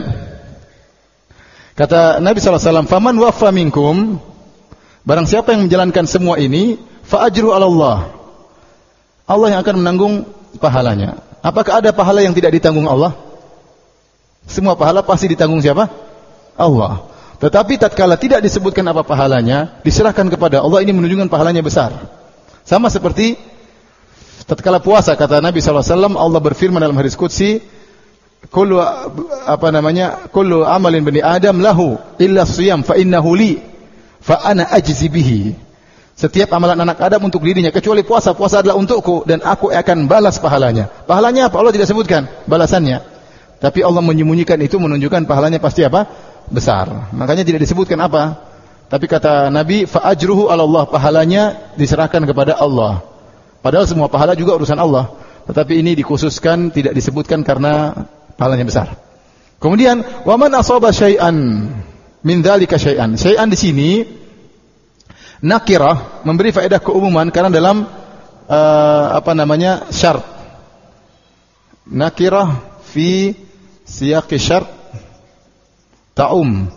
Kata Nabi sallallahu alaihi wasallam, "Faman waffa minkum", barang siapa yang menjalankan semua ini, fa ajru 'ala Allah. Allah yang akan menanggung pahalanya. Apakah ada pahala yang tidak ditanggung Allah? Semua pahala pasti ditanggung siapa? Allah. Tetapi tatkala tidak disebutkan apa pahalanya, diserahkan kepada Allah, ini menunjukkan pahalanya besar. Sama seperti tatkala puasa, kata Nabi sallallahu alaihi wasallam, Allah berfirman dalam hadis qudsi, "Kullu apa namanya? Kullu amalin bani Adam lahu illa shiyam fa innahu li fa ana ajzi bihi." Setiap amalan anak Adam untuk dirinya kecuali puasa. Puasa adalah untukku dan aku akan balas pahalanya. Pahalanya apa? Allah tidak sebutkan balasannya. Tapi Allah menyembunyikan itu menunjukkan pahalanya pasti apa? Besar. Makanya tidak disebutkan apa. Tapi kata Nabi, fa ajruhu 'ala Allah, pahalanya diserahkan kepada Allah. Padahal semua pahala juga urusan Allah. Tetapi ini dikhususkan, tidak disebutkan karena pahalanya besar. Kemudian, wa man asaba syai'an min dzalika syai'an. Syai'an di sini nakirah, memberi faedah keumuman karena dalam uh, apa namanya? Syart. Nakirah fi siyaqi syart ta'um.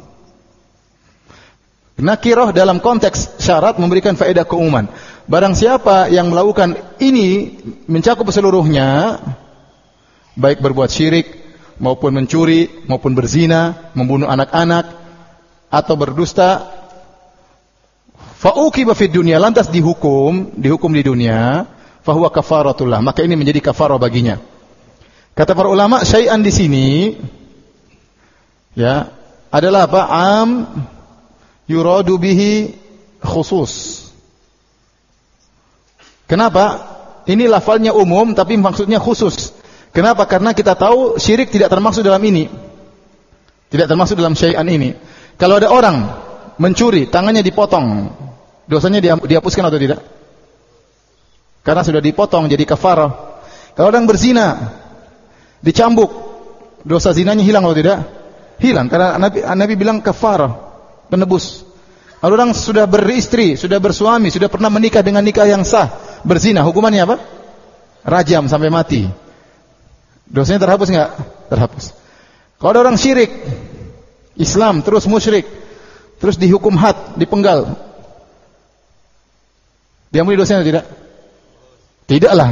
Nakirah dalam konteks syarat memberikan faedah keumuman. Barang siapa yang melakukan ini mencakup seluruhnya, baik berbuat syirik maupun mencuri maupun berzina, membunuh anak-anak atau berdusta, fa'uqiba fid dunya, lantas dihukum, dihukum di dunia, fahuwa kafaratullah, maka ini menjadi kafarah baginya. Kata para ulama, syai'an di sini ya adalah apa? Am yuradu bihi khusus. Kenapa? Ini lafalnya umum tapi maksudnya khusus. Kenapa? Karena kita tahu syirik tidak termasuk dalam ini. Tidak termasuk dalam syai'an ini. Kalau ada orang mencuri, tangannya dipotong, dosanya dihapuskan atau tidak? Karena sudah dipotong jadi kafarah. Kalau orang berzina, dicambuk, dosa zinanya hilang atau tidak? Hilang. Karena Nabi, Nabi bilang kafarah, penebus. Kalau orang sudah beristri, sudah bersuami, sudah pernah menikah dengan nikah yang sah, berzina, hukumannya apa? Rajam sampai mati. Dosanya terhapus enggak? Terhapus. Kalau ada orang syirik, Islam terus musyrik, terus dihukum had, dipenggal, diampuni dosanya tidak? Tidaklah.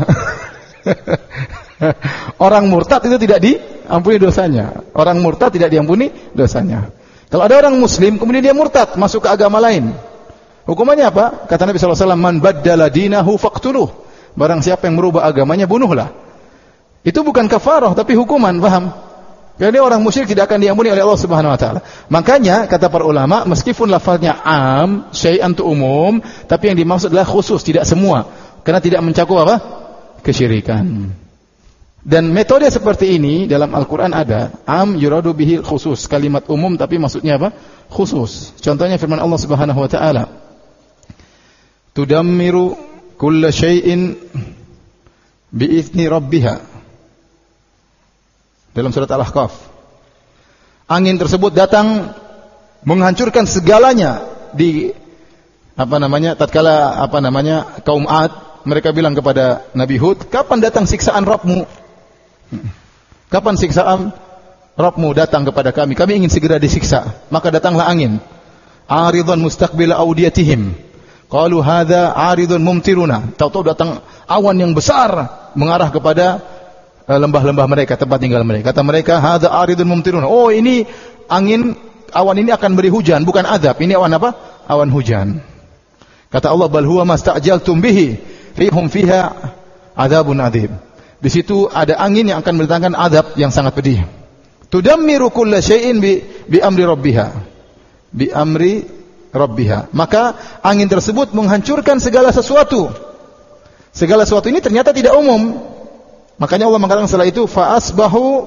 Orang murtad itu tidak diampuni dosanya. Orang murtad tidak diampuni dosanya. Kalau ada orang muslim kemudian dia murtad, masuk ke agama lain, hukumannya apa? Kata Nabi sallallahu alaihi wasallam, man baddala dinahu faqtuluh. Barang siapa yang merubah agamanya, bunuhlah. Itu bukan kafarah tapi hukuman, paham? Jadi orang musyrik tidak akan diampuni oleh Allah Subhanahu wa taala. Makanya kata para ulama, meskipun lafaznya am, syai'an itu umum, tapi yang dimaksud adalah khusus, tidak semua. Karena tidak mencakup apa? Kesyirikan. Dan metode seperti ini dalam Al-Quran ada. Am yuradu bihil khusus. Kalimat umum tapi maksudnya apa? Khusus. Contohnya firman Allah Subhanahu wa taala, tudammiru kulla syai'in bi'izni rabbiha. Dalam surat Al-Ahqaf. Angin tersebut datang menghancurkan segalanya di apa namanya? Tatkala apa namanya? Kaum Ad, mereka bilang kepada Nabi Hud, kapan datang siksaan Rabbmu? Kapan siksaan Rabbmu datang kepada kami? Kami ingin segera disiksa. Maka datanglah angin. Aridun mustaqbila audiyatihim. Qalu hadza aridun mumtiruna. Tahu-tahu datang awan yang besar mengarah kepada lembah-lembah mereka, tempat tinggal mereka. Kata mereka, hadza aridun mumtiruna. Oh, ini angin, awan ini akan beri hujan, bukan azab. Ini awan apa? Awan hujan. Kata Allah, bal huwa masta'jaltum bihi, rihum fiha adzabun adzim. Di situ ada angin yang akan mendatangkan azab yang sangat pedih. Tudammiru kulla syai'in bi, bi amri rabbiha. Bi amri rabbiha. Maka angin tersebut menghancurkan segala sesuatu. Segala sesuatu ini ternyata tidak umum. Makanya Allah mengatakan setelah itu, fa asbahu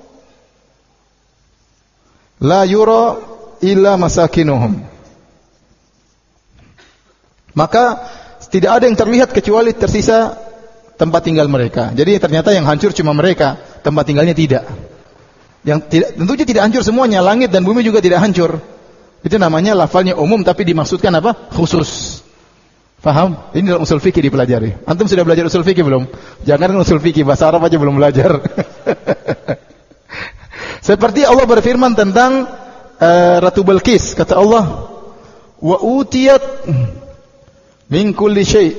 la yura illa masakinuhum. Maka tidak ada yang terlihat kecuali tersisa tempat tinggal mereka. Jadi ternyata yang hancur cuma mereka, tempat tinggalnya tidak. Yang tidak, tentunya tidak hancur semuanya, langit dan bumi juga tidak hancur. Itu namanya lafalnya umum tapi dimaksudkan apa? Khusus. Faham? Ini dalam usul fikih dipelajari. Antum sudah belajar usul fikih belum? Jangan usul fikih, bahasa Arab aja belum belajar. Seperti Allah berfirman tentang uh, Ratu Balqis, kata Allah, wa utiyat min kulli syai'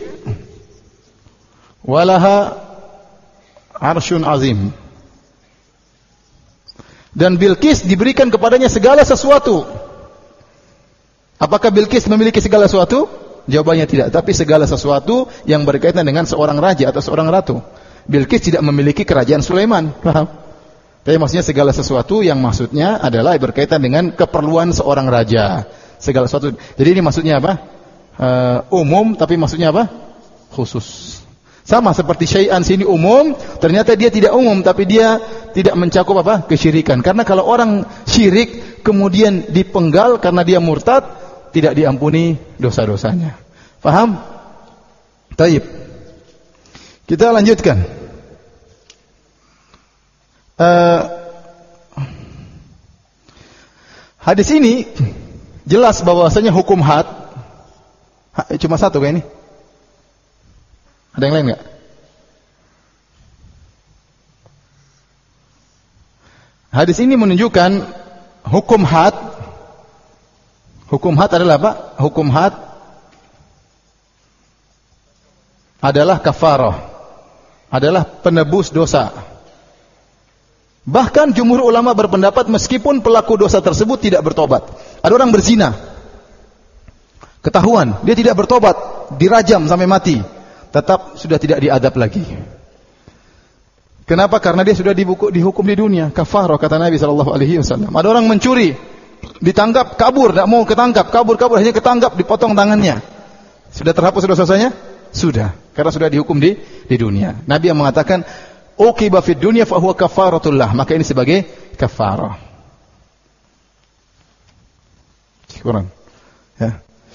walaha arsyun azim. Dan Bilqis diberikan kepadanya segala sesuatu. Apakah Bilqis memiliki segala sesuatu? Jawabannya tidak. Tapi segala sesuatu yang berkaitan dengan seorang raja atau seorang ratu. Bilqis tidak memiliki kerajaan Sulaiman. Paham? Tapi maksudnya segala sesuatu yang maksudnya adalah berkaitan dengan keperluan seorang raja. Segala sesuatu. Jadi ini maksudnya apa? Uh, umum tapi maksudnya apa? Khusus. Sama seperti syai'an sini umum, ternyata dia tidak umum tapi dia tidak mencakup apa? Kesyirikan. Karena kalau orang syirik kemudian dipenggal karena dia murtad, tidak diampuni dosa-dosanya. Paham? Taib. Kita lanjutkan. Uh, hadis ini jelas bahwasanya hukum had cuma satu kayak ini. Ada yang lain enggak? Hadis ini menunjukkan hukum had. Hukum had adalah apa? Hukum had adalah kafarah. Adalah penebus dosa. Bahkan jumhur ulama berpendapat meskipun pelaku dosa tersebut tidak bertobat. Ada orang berzina. Ketahuan, dia tidak bertobat, dirajam sampai mati. Tetap sudah tidak diadab lagi. Kenapa? Karena dia sudah dibuku, dihukum di dunia. Kafarah kata Nabi sallallahu alaihi wasallam. Ada orang mencuri, ditangkap, kabur, tidak mau ketangkap, kabur, kabur, hanya ketangkap, dipotong tangannya. Sudah terhapus dosanya? Sudah, karena sudah dihukum di di dunia. Nabi yang mengatakan, uqiba fid dunya fa huwa kafaratullah, maka ini sebagai kafarah. Kurang. Ya.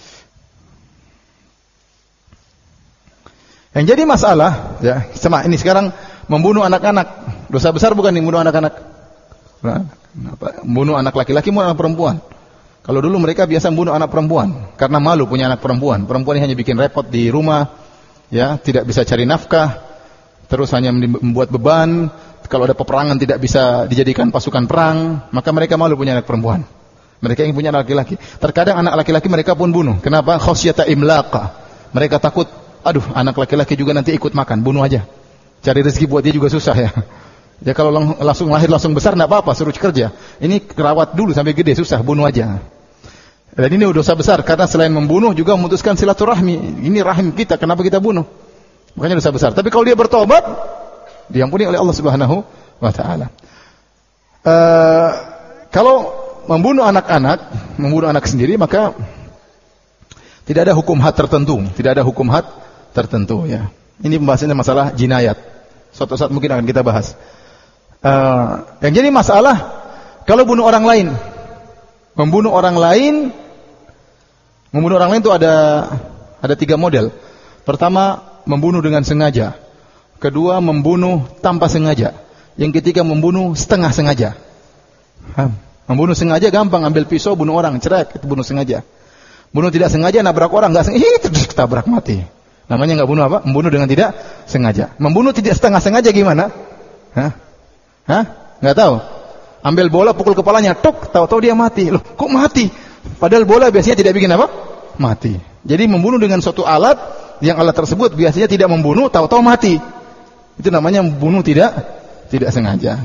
Yang jadi masalah, ya, sama ini sekarang membunuh anak-anak, dosa besar bukan nih membunuh anak-anak? Nah, membunuh anak laki-laki, membunuh anak perempuan. Kalau dulu mereka biasa membunuh anak perempuan karena malu punya anak perempuan. Perempuan ini hanya bikin repot di rumah, ya, tidak bisa cari nafkah, terus hanya membuat beban. Kalau ada peperangan tidak bisa dijadikan pasukan perang, maka mereka malu punya anak perempuan. Mereka ingin punya anak laki-laki. Terkadang anak laki-laki mereka pun bunuh. Kenapa? Khasyata imlaqa. Mereka takut, aduh, anak laki-laki juga nanti ikut makan, bunuh aja. Cari rezeki buat dia juga susah ya. Ya kalau lang langsung lahir langsung besar enggak apa-apa, suruh kerja. Ini kerawat dulu sampai gede susah, bunuh aja. Dan ini dosa besar karena selain membunuh juga memutuskan silaturahmi. Ini rahim kita, kenapa kita bunuh? Makanya dosa besar. Tapi kalau dia bertobat, diampuni oleh Allah Subhanahu wa taala. Uh, kalau membunuh anak-anak, membunuh anak sendiri, maka tidak ada hukum had tertentu, tidak ada hukum had tertentu ya. Ini pembahasannya masalah jinayat. Suatu saat mungkin akan kita bahas. Uh, yang jadi masalah kalau bunuh orang lain, membunuh orang lain, membunuh orang lain itu ada ada tiga model. Pertama, membunuh dengan sengaja. Kedua, membunuh tanpa sengaja. Yang ketiga, membunuh setengah sengaja. Hah. Membunuh sengaja gampang, ambil pisau bunuh orang, cerek, itu bunuh sengaja. Bunuh tidak sengaja, nabrak orang, nggak sengaja, itu tabrak mati. Namanya nggak bunuh apa? Membunuh dengan tidak sengaja. Membunuh tidak setengah sengaja gimana? Hah? Hah? Nggak tahu. Ambil bola, pukul kepalanya, tuk, tahu-tahu dia mati. Loh, kok mati? Padahal bola biasanya tidak bikin apa? Mati. Jadi membunuh dengan suatu alat, yang alat tersebut biasanya tidak membunuh, tahu-tahu mati. Itu namanya membunuh tidak tidak sengaja.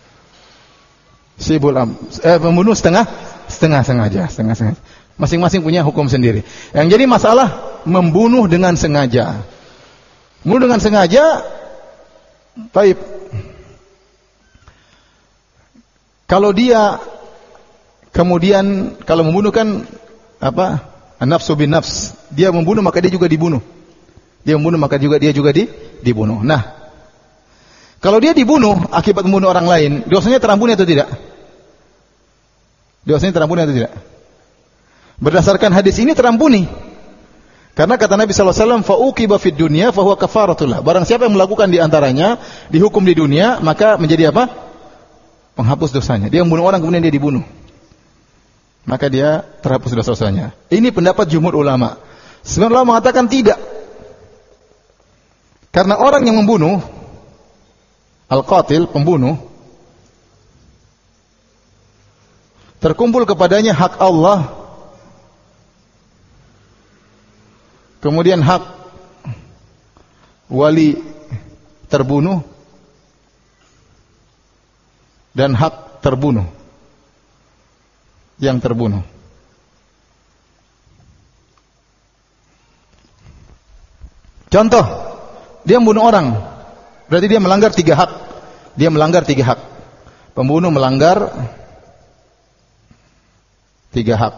Sibul am, eh, membunuh setengah setengah sengaja, setengah sengaja. Masing-masing punya hukum sendiri. Yang jadi masalah membunuh dengan sengaja. Membunuh dengan sengaja, baik. Kalau dia kemudian kalau membunuh kan apa? Nafsu bin nafs. Dia membunuh maka dia juga dibunuh. Dia membunuh maka juga dia juga di, dibunuh. Nah, kalau dia dibunuh akibat membunuh orang lain, dosanya terampuni atau tidak? Dosanya terampuni atau tidak? Berdasarkan hadis ini terampuni. Karena kata Nabi sallallahu alaihi wasallam, "Fa'uqiba fid dunya fa huwa kafaratullah." Barang siapa yang melakukan di antaranya, dihukum di dunia, maka menjadi apa? Penghapus dosanya. Dia membunuh orang kemudian dia dibunuh, maka dia terhapus dosa-dosanya. Ini pendapat jumhur ulama. Sebagian ulama mengatakan tidak. Karena orang yang membunuh, al-qatil, pembunuh, terkumpul kepadanya hak Allah, kemudian hak wali terbunuh, dan hak terbunuh yang terbunuh. Contoh, dia membunuh orang, berarti dia melanggar tiga hak. Dia melanggar tiga hak. Pembunuh melanggar tiga hak.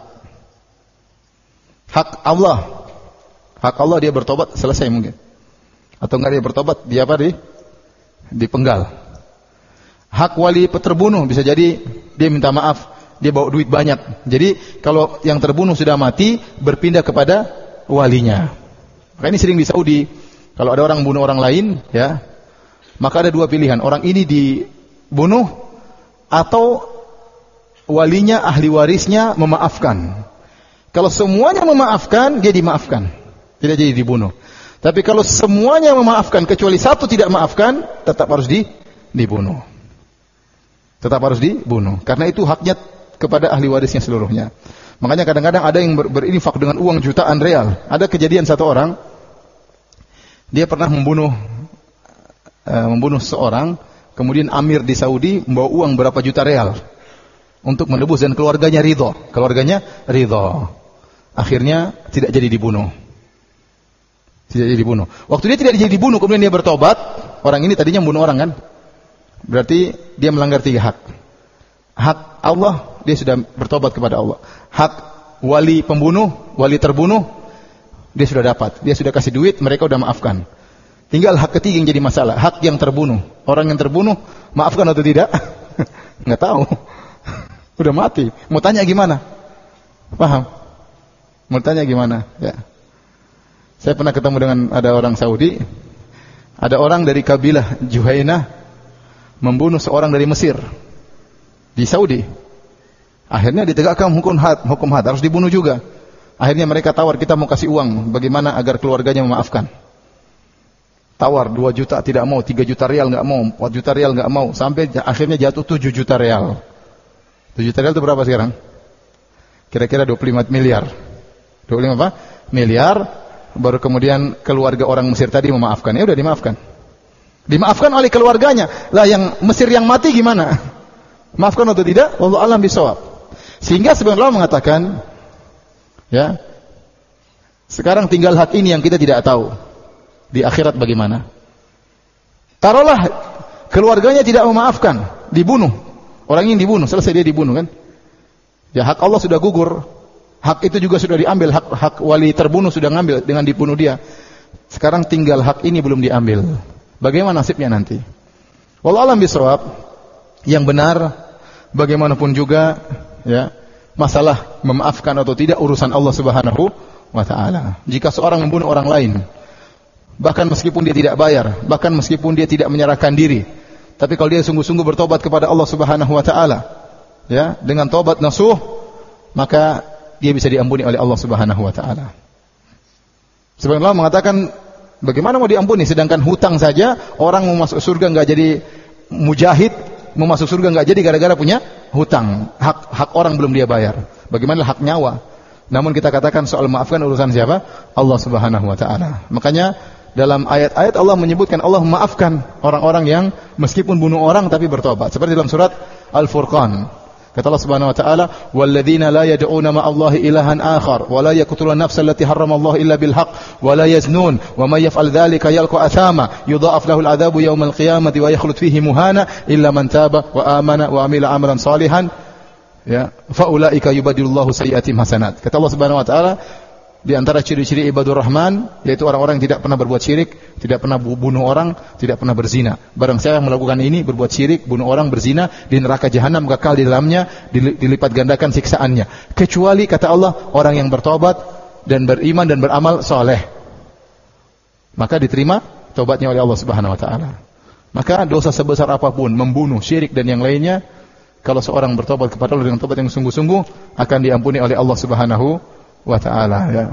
Hak Allah, hak Allah dia bertobat selesai mungkin. Atau enggak dia bertobat, dia apa di dipenggal. Hak wali terbunuh bisa jadi dia minta maaf, dia bawa duit banyak. Jadi kalau yang terbunuh sudah mati, berpindah kepada walinya. Maka ini sering di Saudi, kalau ada orang bunuh orang lain, ya, maka ada dua pilihan. Orang ini dibunuh atau walinya, ahli warisnya memaafkan. Kalau semuanya memaafkan, dia dimaafkan, tidak jadi dibunuh. Tapi kalau semuanya memaafkan kecuali satu tidak maafkan, tetap harus di, dibunuh. Tetap harus dibunuh. Karena itu haknya kepada ahli warisnya seluruhnya. Makanya kadang-kadang ada yang ber, berinfak dengan uang jutaan real. Ada kejadian satu orang, dia pernah membunuh uh, membunuh seorang, kemudian amir di Saudi membawa uang berapa juta real untuk menebus, dan keluarganya ridho. Keluarganya ridho. Akhirnya tidak jadi dibunuh. Tidak jadi dibunuh. Waktu dia tidak jadi dibunuh, kemudian dia bertobat. Orang ini tadinya membunuh orang kan? Berarti dia melanggar tiga hak. Hak Allah, dia sudah bertobat kepada Allah. Hak wali pembunuh, wali terbunuh, dia sudah dapat. Dia sudah kasih duit, mereka sudah maafkan. Tinggal hak ketiga yang jadi masalah, hak yang terbunuh. Orang yang terbunuh, maafkan atau tidak? Nggak tahu. Udah mati. Mau tanya gimana? Paham? Mau tanya gimana? Ya. Saya pernah ketemu dengan ada orang Saudi. Ada orang dari kabilah Juhainah membunuh seorang dari Mesir di Saudi. Akhirnya ditegakkan hukum had, hukum had harus dibunuh juga. Akhirnya mereka tawar, kita mau kasih uang, bagaimana agar keluarganya memaafkan. Tawar dua juta tidak mau, tiga juta rial enggak mau, empat juta rial enggak mau, sampai akhirnya jatuh tujuh juta rial. tujuh juta rial itu berapa sekarang? Kira-kira dua puluh lima miliar. dua puluh lima apa? Miliar. Baru kemudian keluarga orang Mesir tadi memaafkan. Ya udah dimaafkan. Dimaafkan oleh keluarganya. Lah yang Mesir yang mati gimana? Maafkan atau tidak? Wallahu a'lam bishawab. Sehingga sebenarnya Allah mengatakan, ya, sekarang tinggal hak ini yang kita tidak tahu. Di akhirat bagaimana? Taruhlah keluarganya tidak memaafkan, dibunuh. Orang ini dibunuh, selesai dia dibunuh kan? Ya hak Allah sudah gugur. Hak itu juga sudah diambil, hak, hak wali terbunuh sudah ngambil dengan dibunuh dia. Sekarang tinggal hak ini belum diambil. Bagaimana nasibnya nanti? Wallahu a'lam bishawab. Yang benar bagaimanapun juga, ya, masalah memaafkan atau tidak urusan Allah Subhanahu wa taala. Jika seorang membunuh orang lain, bahkan meskipun dia tidak bayar, bahkan meskipun dia tidak menyerahkan diri, tapi kalau dia sungguh-sungguh bertobat kepada Allah Subhanahu wa taala, ya, dengan tobat nasuh, maka dia bisa diampuni oleh Allah Subhanahu wa taala. Sebenarnya Allah mengatakan, bagaimana mau diampuni sedangkan hutang saja orang mau masuk surga enggak jadi mujahid, mau masuk surga enggak jadi gara-gara punya hutang. Hak hak orang belum dia bayar. Bagaimana hak nyawa? Namun kita katakan soal maafkan urusan siapa? Allah Subhanahu wa taala. Makanya dalam ayat-ayat Allah menyebutkan Allah memaafkan orang-orang yang meskipun bunuh orang tapi bertobat. Seperti dalam surat Al-Furqan. Kata Allah Subhanahu wa taala, "Walladzina la yad'una ma'allahi ilahan akhar wa la yaqtuluna an-nafsa allati harrama Allah illa bil haqq wa la yaznun wa may yaf'al dzalika yalqa athama yudha'af lahu al-'adzabu yawmal qiyamati wa yakhlud fihi muhana illa man taba wa amana wa 'amila 'amalan salihan ya fa ulaika yubaddilullahu sayyi'atihim hasanat." Kata Allah Subhanahu wa taala, di antara ciri-ciri ibadur rahman yaitu orang-orang yang tidak pernah berbuat syirik, tidak pernah bunuh orang, tidak pernah berzina. Barang siapa yang melakukan ini, berbuat syirik, bunuh orang, berzina, di neraka jahanam kekal di dalamnya, dilipat gandakan siksaannya. Kecuali kata Allah, orang yang bertobat dan beriman dan beramal soleh, maka diterima tobatnya oleh Allah Subhanahu wa taala. Maka dosa sebesar apapun, membunuh, syirik dan yang lainnya, kalau seorang bertobat kepada Allah dengan tobat yang sungguh-sungguh, akan diampuni oleh Allah Subhanahu wa ta'ala, ya.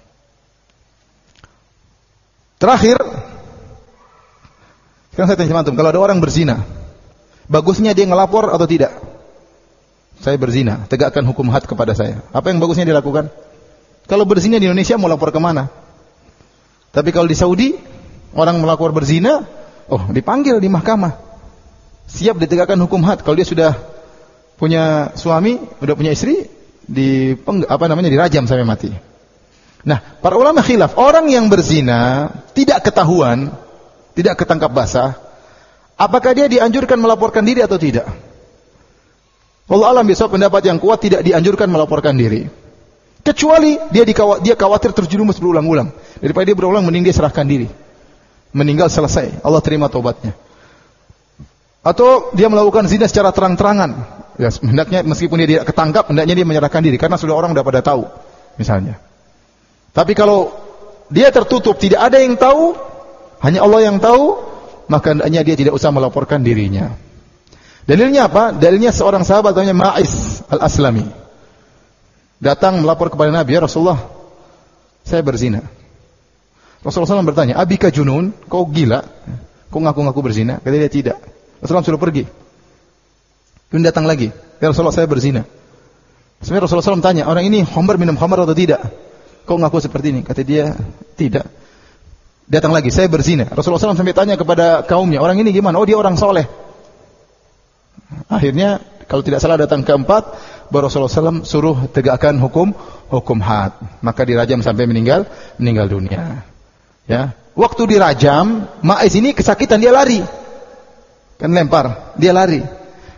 Terakhir, sekarang saya tanya sama antum, kalau ada orang berzina, bagusnya dia ngelapor atau tidak? Saya berzina, tegakkan hukum had kepada saya. Apa yang bagusnya dilakukan? Kalau berzina di Indonesia mau lapor kemana? Tapi kalau di Saudi, orang melapor berzina, oh dipanggil di mahkamah, siap ditegakkan hukum had. Kalau dia sudah punya suami, sudah punya istri, di apa namanya dirajam sampai mati. Nah, para ulama khilaf, orang yang berzina tidak ketahuan, tidak ketangkap basah, apakah dia dianjurkan melaporkan diri atau tidak? Wallahu a'lam bishawab, pendapat yang kuat tidak dianjurkan melaporkan diri. Kecuali dia dikawat, dia khawatir terjerumus berulang-ulang. Daripada dia berulang, mending dia serahkan diri. Meninggal selesai, Allah terima taubatnya. Atau dia melakukan zina secara terang-terangan. Ya, hendaknya meskipun dia tidak ketangkap, hendaknya dia menyerahkan diri karena sudah orang sudah pada tahu, misalnya. Tapi kalau dia tertutup, tidak ada yang tahu, hanya Allah yang tahu, maka hendaknya dia tidak usah melaporkan dirinya. Dalilnya apa? Dalilnya seorang sahabat namanya Ma'is Al-Aslami datang melapor kepada Nabi, "Ya Rasulullah, saya berzina." Rasulullah shallallahu alaihi wasallam bertanya, "Abika junun? Kau gila? Kau ngaku-ngaku berzina?" Kata dia, "Tidak." Rasulullah suruh pergi. Kemudian datang lagi, "Ya Rasulullah, saya berzina." Sebenarnya Rasulullah shallallahu alaihi wasallam tanya, "Orang ini khamr, minum khamr atau tidak?" "Kau ngaku seperti ini?" Kata dia, "Tidak." Datang lagi, "Saya berzina." Rasulullah shallallahu alaihi wasallam sampai tanya kepada kaumnya, "Orang ini gimana?" "Oh, dia orang soleh." Akhirnya, kalau tidak salah datang keempat, baru Rasulullah shallallahu alaihi wasallam suruh tegakkan hukum hukum had. Maka dirajam sampai meninggal meninggal dunia. Ya, waktu dirajam, Ma'is ini kesakitan, dia lari. Kan lempar, dia lari.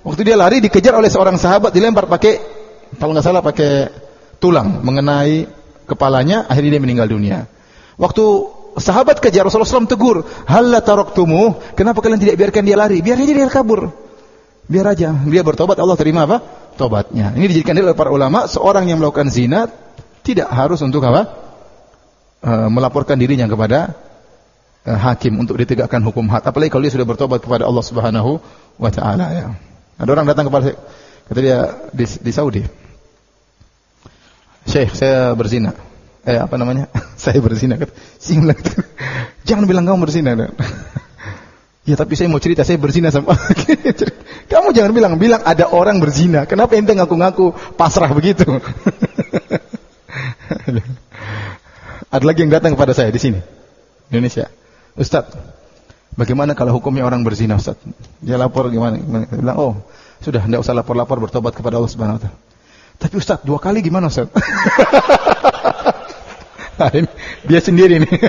Waktu dia lari dikejar oleh seorang sahabat, dilempar pakai, kalau nggak salah pakai tulang mengenai kepalanya, akhirnya dia meninggal dunia. Waktu sahabat kejar, Rasulullah shallallahu alaihi wasallam tegur, halla taraktumuh, kenapa kalian tidak biarkan dia lari? Biar aja dia kabur. Biar aja, dia bertobat, Allah terima apa? Tobatnya. Ini dijadikan oleh para ulama, seorang yang melakukan zina tidak harus untuk apa? E, melaporkan dirinya kepada e, hakim untuk ditegakkan hukum had. Apalagi kalau dia sudah bertobat kepada Allah Subhanahu wa taala ya. Ada orang datang kepada saya, kata dia di, di Saudi. Syekh, saya berzina. Eh apa namanya? Saya berzina. Sing bilang, jangan bilang kamu berzina. Ya tapi saya mau cerita, saya berzina sama. Kamu jangan bilang, bilang ada orang berzina. Kenapa ente ngaku-ngaku pasrah begitu? Ada lagi yang datang kepada saya di sini, Indonesia. Ustaz, bagaimana kalau hukumnya orang berzina, Ustaz? Dia lapor gimana? gimana? Dia bilang, oh sudah, tidak usah lapor-lapor, bertobat kepada Allah Subhanahu Wa Taala. Tapi Ustaz, dua kali gimana Ustaz? Nah, ini, dia sendiri nih.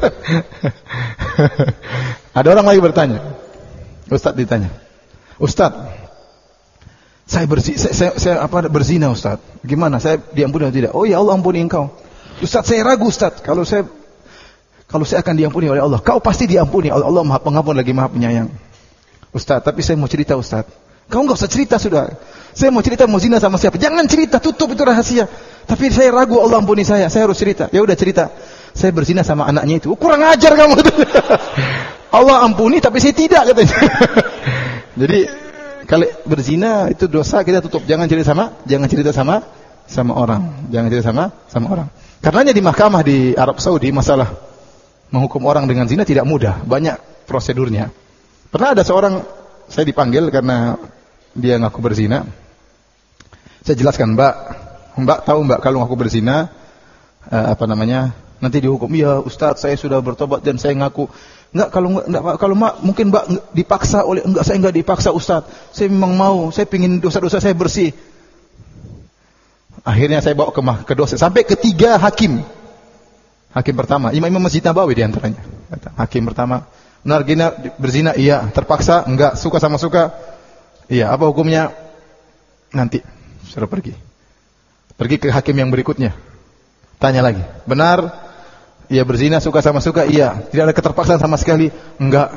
Ada orang lagi bertanya. Ustaz ditanya, Ustaz, saya berzina, saya, saya, saya apa berzina Ustaz? Gimana? Saya diampuni atau tidak? Oh ya Allah ampuni engkau. Ustaz, saya ragu Ustaz, kalau saya kalau saya akan diampuni oleh Allah. Kau pasti diampuni oleh Allah, Maha Pengampun lagi Maha Penyayang. Ustaz, tapi saya mau cerita Ustaz. Kau enggak usah cerita sudah. Saya mau cerita mau zina sama siapa? Jangan cerita, tutup, itu rahasia. Tapi saya ragu, Allah ampuni saya. Saya harus cerita. Ya udah cerita. Saya berzina sama anaknya itu. Oh, kurang ajar kamu. Allah ampuni tapi saya tidak katanya. Jadi kalau berzina itu dosa, kita tutup. Jangan cerita sama, jangan cerita sama sama orang. Jangan cerita sama sama orang. Karenanya di mahkamah di Arab Saudi masalah menghukum orang dengan zina tidak mudah, banyak prosedurnya. Pernah ada seorang, saya dipanggil karena dia ngaku berzina. Saya jelaskan, Mbak, Mbak tahu Mbak kalau ngaku berzina uh, apa namanya? Nanti dihukum. Iya, Ustaz, saya sudah bertobat dan saya ngaku. Enggak, kalau enggak, kalau Mbak mungkin Mbak dipaksa oleh, enggak, saya enggak dipaksa Ustaz. Saya memang mau, saya ingin dosa-dosa saya bersih. Akhirnya saya bawa ke ke dosen sampai ketiga hakim. Hakim pertama, imam-imam Masjid Nabawi di antaranya. Hakim pertama, benar gina berzina? Iya. Terpaksa? Enggak. Suka sama suka? Iya. Apa hukumnya? Nanti suruh pergi. Pergi ke hakim yang berikutnya. Tanya lagi. Benar? Iya berzina, suka sama suka? Iya. Tidak ada keterpaksaan sama sekali? Enggak.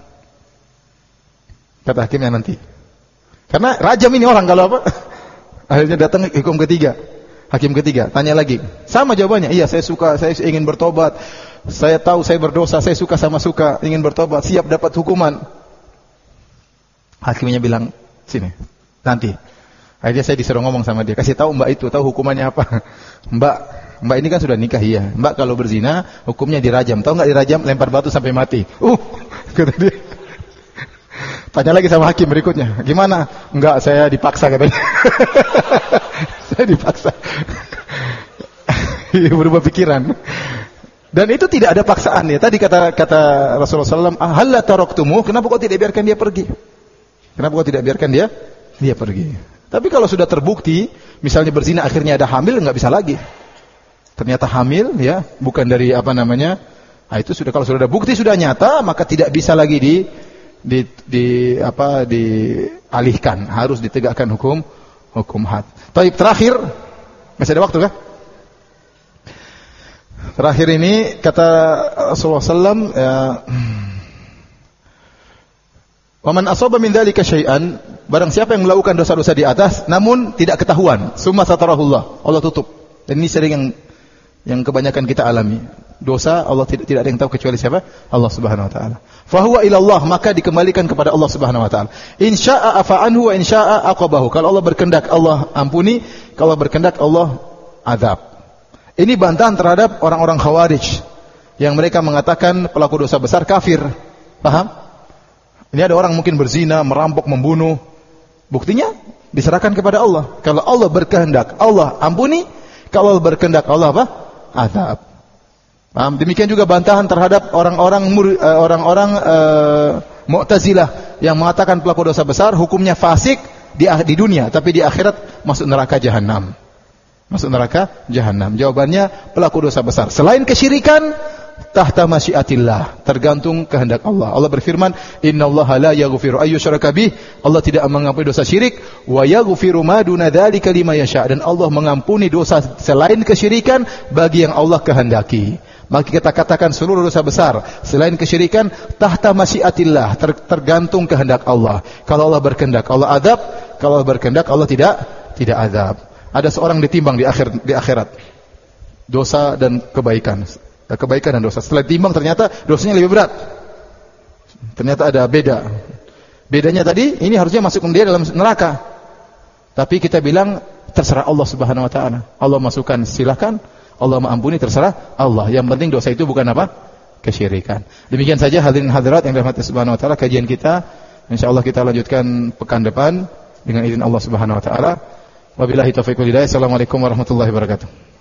Kata hakimnya nanti. Karena rajam ini orang kalau apa? Akhirnya datang hukum ketiga. Hakim ketiga, tanya lagi. Sama jawabannya. Iya, saya suka, saya ingin bertobat. Saya tahu saya berdosa, saya suka sama suka, ingin bertobat, siap dapat hukuman. Hakimnya bilang, sini, nanti. Akhirnya saya disuruh ngomong sama dia. Kasih tahu Mbak itu, tahu hukumannya apa? Mbak, Mbak ini kan sudah nikah, iya. Mbak kalau berzina, hukumnya dirajam. Tahu nggak dirajam? Lempar batu sampai mati. Uh, kata dia. Tanya lagi sama hakim berikutnya. Gimana? Enggak, saya dipaksa katanya. Saya dipaksa. Berubah pikiran. Dan itu tidak ada paksaan ya. Tadi kata kata Rasulullah sallallahu alaihi wasallam, "Halla taraktumuh?" Kenapa kau tidak biarkan dia pergi? Kenapa kau tidak biarkan dia dia pergi? Tapi kalau sudah terbukti, misalnya berzina akhirnya ada hamil, enggak bisa lagi. Ternyata hamil ya, bukan dari apa namanya? Nah, itu sudah kalau sudah ada bukti sudah nyata, maka tidak bisa lagi di di di apa dialihkan, harus ditegakkan hukum hukum had. Taib, terakhir masih ada waktu kah? Terakhir ini kata Rasulullah sallallahu alaihi wasallam, ya, wa man asaba min dzalika syai'an, barang siapa yang melakukan dosa-dosa di atas namun tidak ketahuan, summa satarahullah, Allah tutup. Dan ini sering yang yang kebanyakan kita alami. Dosa Allah tidak tidak ada yang tahu kecuali siapa? Allah Subhanahu wa taala. Fa huwa ila Allah, maka dikembalikan kepada Allah Subhanahu wa taala. In syaa'a afa anhu wa in syaa'a aqabahu. Kalau Allah berkehendak Allah ampuni, kalau Allah berkehendak Allah azab. Ini bantahan terhadap orang-orang Khawarij yang mereka mengatakan pelaku dosa besar kafir. Paham? Ini ada orang mungkin berzina, merampok, membunuh. Buktinya diserahkan kepada Allah. Kalau Allah berkehendak Allah ampuni, kalau Allah berkehendak Allah apa? Azab. Paham? Demikian juga bantahan terhadap orang-orang uh, orang-orang uh, Mu'tazilah yang mengatakan pelaku dosa besar hukumnya fasik di di dunia, tapi di akhirat masuk neraka jahanam. Masuk neraka jahanam. Jawabannya pelaku dosa besar. Selain kesyirikan, tahta masyiatillah, tergantung kehendak Allah. Allah berfirman, "Innallaha la yaghfiru ayyushraka bih." Allah tidak mengampuni dosa syirik, wa yaghfiru ma duna dzalika liman yasha. Dan Allah mengampuni dosa selain kesyirikan bagi yang Allah kehendaki. Maka kita katakan seluruh dosa besar selain kesyirikan tahta masyiatillah, ter tergantung kehendak Allah. Kalau Allah berkehendak Allah azab, kalau Allah berkehendak Allah tidak tidak azab. Ada seorang ditimbang di akhir di akhirat. Dosa dan kebaikan. Kebaikan dan dosa. Setelah ditimbang ternyata dosanya lebih berat. Ternyata ada beda. Bedanya tadi ini harusnya masuk dia dalam neraka. Tapi kita bilang terserah Allah Subhanahu wa taala. Allah masukkan silakan, Allah mengampuni terserah Allah. Yang penting dosa itu bukan apa? Kesyirikan. Demikian saja hadirin hadirat yang dirahmati Subhanahu wa taala kajian kita. Insyaallah kita lanjutkan pekan depan dengan izin Allah Subhanahu wa taala. Wabillahi taufiq wal hidayah. Assalamualaikum warahmatullahi wabarakatuh.